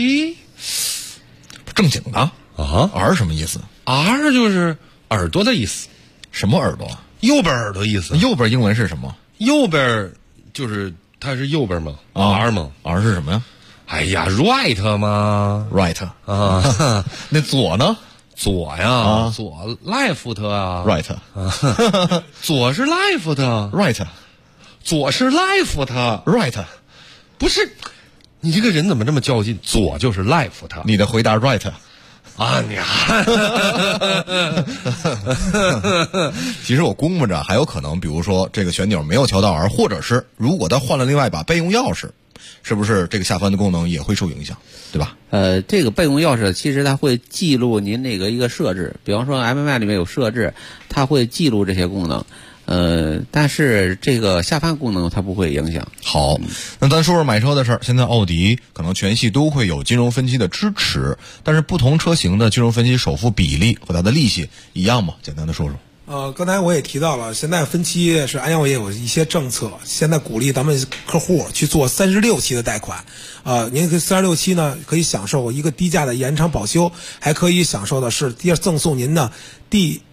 正经的R 什么意思 ？R 就是耳朵的意思。 什么耳朵？ 右边耳朵意思。 右边英文是什么？ 右边就是它是右边吗？R 吗 ？R 是什么呀？ 哎呀 ，right 吗 ？right 啊， 那左呢？ 左呀，左 left 啊 ，right 左是 left right 左是 left right 不是，你这个人怎么这么较劲？左就是 left 你的回答 right 啊，你其实我估摸着还有可能，比如说这个旋钮没有调到 R， 或者是如果他换了另外一把备用钥匙，是不是这个下翻的功能也会受影响，对吧？ 这个备用钥匙其实它会记录您那个一个设置，比方说 MMI 里面有设置，它会记录这些功能。但是这个下翻功能它不会影响。 好，那咱说说买车的事儿。现在奥迪可能全系都会有金融分期的支持，但是不同车型的金融分期首付比例和它的利息一样吗？简单的说说。 刚才我也提到了，现在分期是安阳也有一些政策，现在鼓励咱们客户去做36期的贷款。您可以36期呢，可以享受一个低价的延长保修，还可以享受的是赠送您的第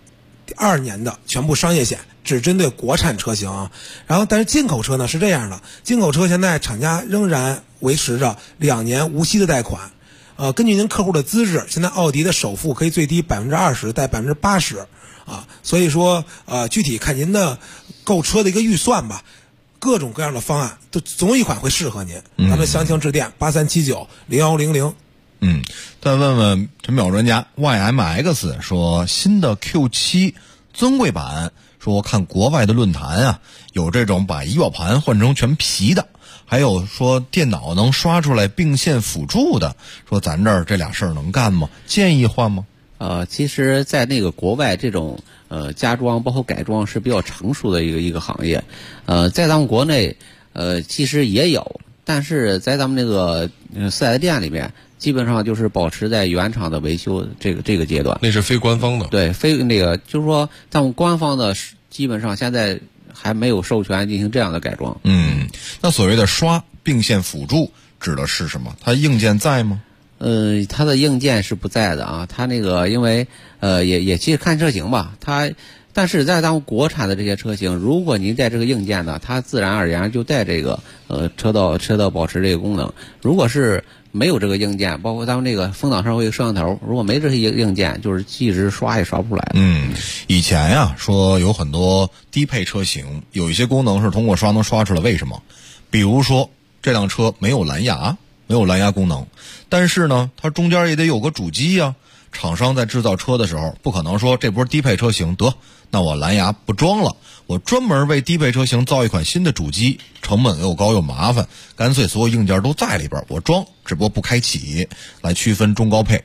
2年的全部商业险。只针对国产车型啊，然后但是进口车呢是这样的，进口车现在厂家仍然维持着2年无息的贷款，根据您客户的资质，现在奥迪的首付可以最低20%贷80%啊，所以说具体看您的购车的一个预算吧，各种各样的方案都总有一款会适合您，咱们详情致电83790100。 再问问陈淼专家 ，YMX 说新的 Q7 尊贵版。说看国外的论坛啊，有这种把仪表盘换成全皮的，还有说电脑能刷出来并线辅助的，说咱这儿这俩事儿能干吗？建议换吗？ 其实在那个国外这种加装包括改装是比较成熟的一个行业，在咱们国内其实也有，但是在咱们那个4S店里面基本上就是保持在原厂的维修这个阶段。 那是非官方的。 对，非那个就是说咱们官方的基本上现在还没有授权进行这样的改装。 那所谓的刷并线辅助指的是什么？它硬件在吗？ 它的硬件是不在的啊。它那个因为也其实看车型吧，但是在咱们国产的这些车型，如果您带这个硬件呢，它自然而然就带这个车道保持这个功能。如果是没有这个硬件，包括咱们这个风挡上会有摄像头，如果没这些硬件，就是即使刷也刷不出来。 以前呀说有很多低配车型有一些功能是通过刷能刷出来，为什么？比如说这辆车没有蓝牙功能，但是呢它中间也得有个主机呀。厂商在制造车的时候不可能说这波低配车型得那我蓝牙不装了，我专门为低配车型造一款新的主机，成本又高又麻烦，干脆所有硬件都在里边，我装只不过不开启，来区分中高配。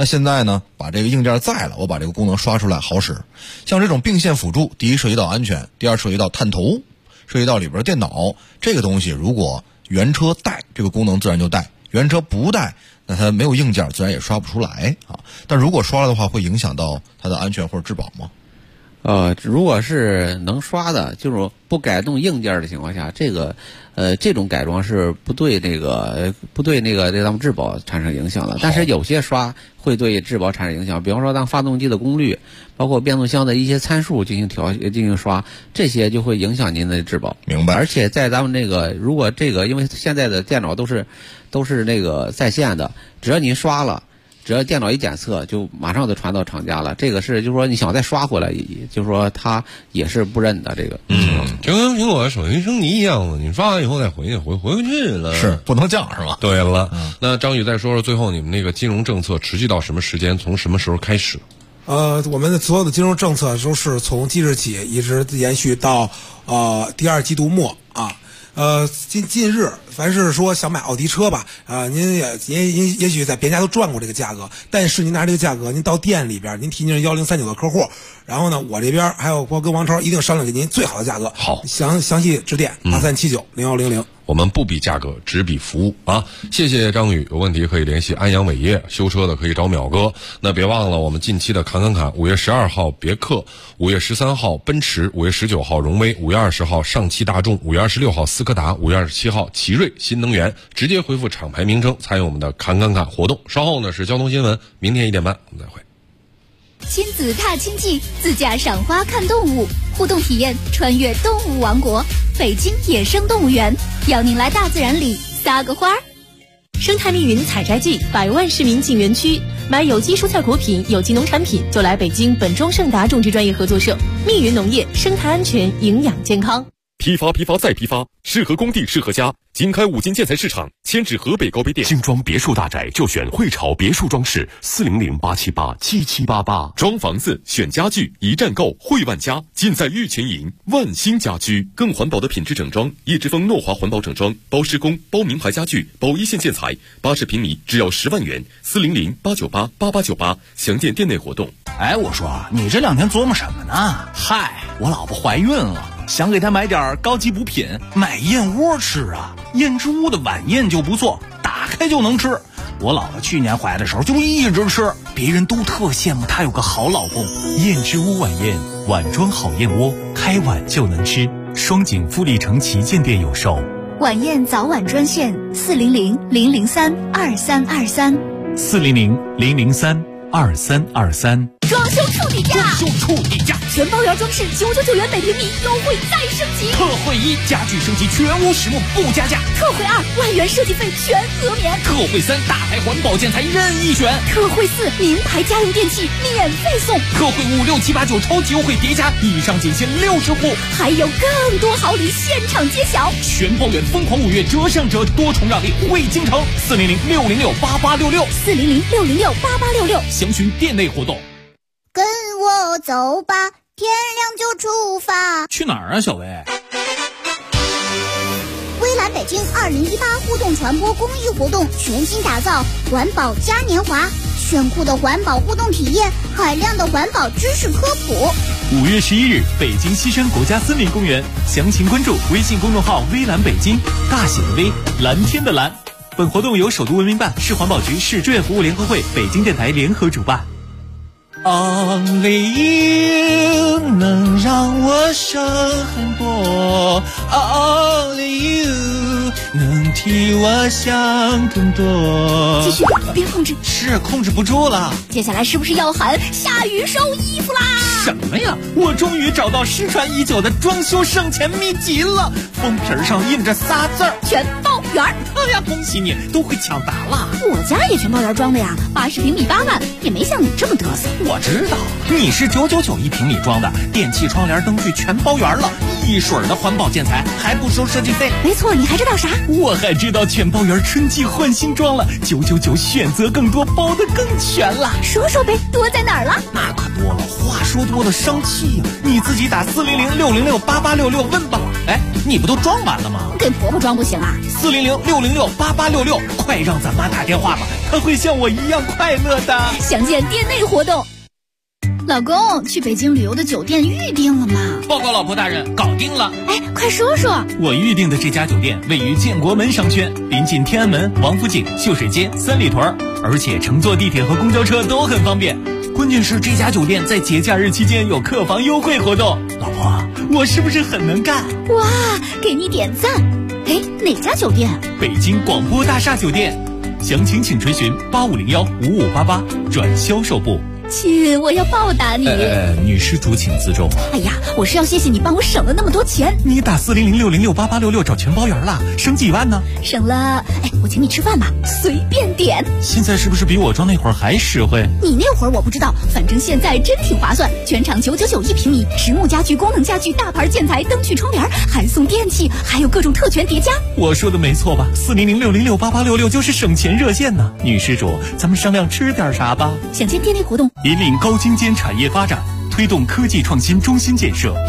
那现在呢，把这个硬件在了，我把这个功能刷出来好使。像这种并线辅助，第一涉及到安全，第二涉及到探头，涉及到里边电脑，这个东西如果原车带，这个功能自然就带；原车不带，那它没有硬件，自然也刷不出来啊。但如果刷了的话，会影响到它的安全或者质保吗？ 如果是能刷的，就是不改动硬件的情况下，这种改装是不对这咱们质保产生影响的。但是有些刷会对质保产生影响，比方说当发动机的功率，包括变速箱的一些参数进行刷，这些就会影响您的质保。 明白。 而且在咱们如果因为现在的电脑都是在线的，只要您刷了。只要电脑一检测，就马上就传到厂家了。这个是，就是说你想再刷回来，就是说它也是不认的。这个， 就跟苹果手机升级一样的，你刷完以后再回去了， 是不能降是吧？ 对了，那张宇再说说最后你们那个金融政策持续到什么时间？从什么时候开始？ 我们的所有的金融政策都是从即日起一直延续到第二季度末啊。近日，凡是说想买奥迪车吧，您也许在别家都赚过这个价格，但是您拿这个价格，您到店里边，您提您是1039的客户，然后呢，我这边还有跟王超一定商量给您最好的价格。 好， 详细致电83790100。 我们不比价格，只比服务啊！谢谢张宇，有问题可以联系安阳伟业，修车的可以找淼哥。那别忘了我们近期的侃，5月12号别克，5月13号奔驰，5月19号荣威，5月20号上汽大众，5月26号斯柯达，5月27号奇瑞新能源。直接回复厂牌名称参与我们的侃活动。稍后呢是交通新闻，明天1点半我们再会。 亲子踏青记，自驾赏花看动物，互动体验穿越动物王国，北京野生动物园邀您来大自然里撒个花。 生态密云采摘季，100万市民进园区，买有机蔬菜果品、有机农产品就来北京本庄盛达种植专业合作社，密云农业，生态安全，营养健康。 批发再批发，适合工地适合家。经开5金建材市场，迁至河北高碑店。 精装别墅大宅就选汇潮别墅装饰，400-878-7788。 装房子选家具，一站购汇万家，尽在玉泉营万兴家居。更环保的品质整装，叶之峰诺华环保整装，包施工，包名牌家具，包一线建材，80平米只要10万元，400-898-8898。详见店内活动。 哎，我说你这2天琢磨什么呢？嗨，我老婆怀孕了，想给她买点高级补品，买燕窝吃啊。燕之屋的晚宴就不错，打开就能吃。我老婆去年怀的时候就一直吃，别人都特羡慕她有个好老公。 燕之屋晚宴，碗装好燕窝，开碗就能吃。双井富力城旗舰店有售。 晚宴早晚专线 400-003-2323，400-003-2323。 装修处底价，全包圆装饰999元每平米，优惠再升级。 特惠1，家具升级全屋实木不加价。 特惠2，万元设计费全额免。 特惠3，大牌环保建材任意选。 特惠4，名牌家用电器免费送。 特惠5、6、7、8、9超级优惠叠加，以上仅限60户， 还有更多好礼现场揭晓。 全包圆疯狂5月折上折，多重让利惠京城。400-606-8866，400-606-8866，详询店内活动。 跟我走吧，天亮就出发。 去哪儿啊，小薇？ 蔚蓝北京2018互动传播公益活动全新打造环保嘉年华，炫酷的环保互动体验，海量的环保知识科普。 5月11日，北京西山国家森林公园，详情关注微信公众号“蔚蓝北京”，大写的微，蓝天的蓝。本活动由首都文明办、市环保局、市志愿服务联合会、北京电台联合主办。 Only you 能让我省很多 ，Only you 能替我想更多。 继续，别控制， 是控制不住了。 接下来是不是要喊下雨收衣服啦？ 什么呀？我终于找到失传已久的装修省钱秘籍了，封皮上印着仨字儿： 全包圆。 哎呀，恭喜你，都会抢答了。 我家也全包圆装的呀，80平米8万，也没像你这么嘚瑟。 我知道，你是999一平米装的，电器、窗帘、灯具全包圆了，1 一水儿的环保建材，还不收设计费。 没错，你还知道啥？ 我还知道全包园春季换新装了，999选择更多，包得更全了。 说说呗，多在哪儿了？ 那可多了，话说多了伤气呀。你自己打400-606-8866问吧。哎，你不都装完了吗？ 给婆婆装不行啊 ？400-606-8866，快让咱妈打电话吧，她会像我一样快乐的。 详见店内活动。老公，去北京旅游的酒店预定了吗？ 报告老婆大人，搞定了。 哎，快说说。 我预定的这家酒店位于建国门商圈，临近天安门、王府井、秀水街、三里屯，而且乘坐地铁和公交车都很方便。关键是这家酒店在节假日期间有客房优惠活动。老婆，我是不是很能干？ 哇，给你点赞。哎，哪家酒店？ 北京广播大厦酒店。详情请垂询8501-5588转销售部。 亲，我要报答你。 女施主请自重。 哎呀，我是要谢谢你帮我省了那么多钱。 你打400-606-8866找全包圆了，省几万呢？ 省了，哎，我请你吃饭吧，随便点。 现在是不是比我装那会儿还实惠？ 你那会儿我不知道，反正现在真挺划算，全场999一平米，实木家具、功能家具、大牌建材、灯具、窗帘，还送电器，还有各种特权叠加。 我说的没错吧？400-606-8866就是省钱热线呢。女施主，咱们商量吃点啥吧？ 想见店内活动。 引领高精尖产业发展，推动科技创新中心建设。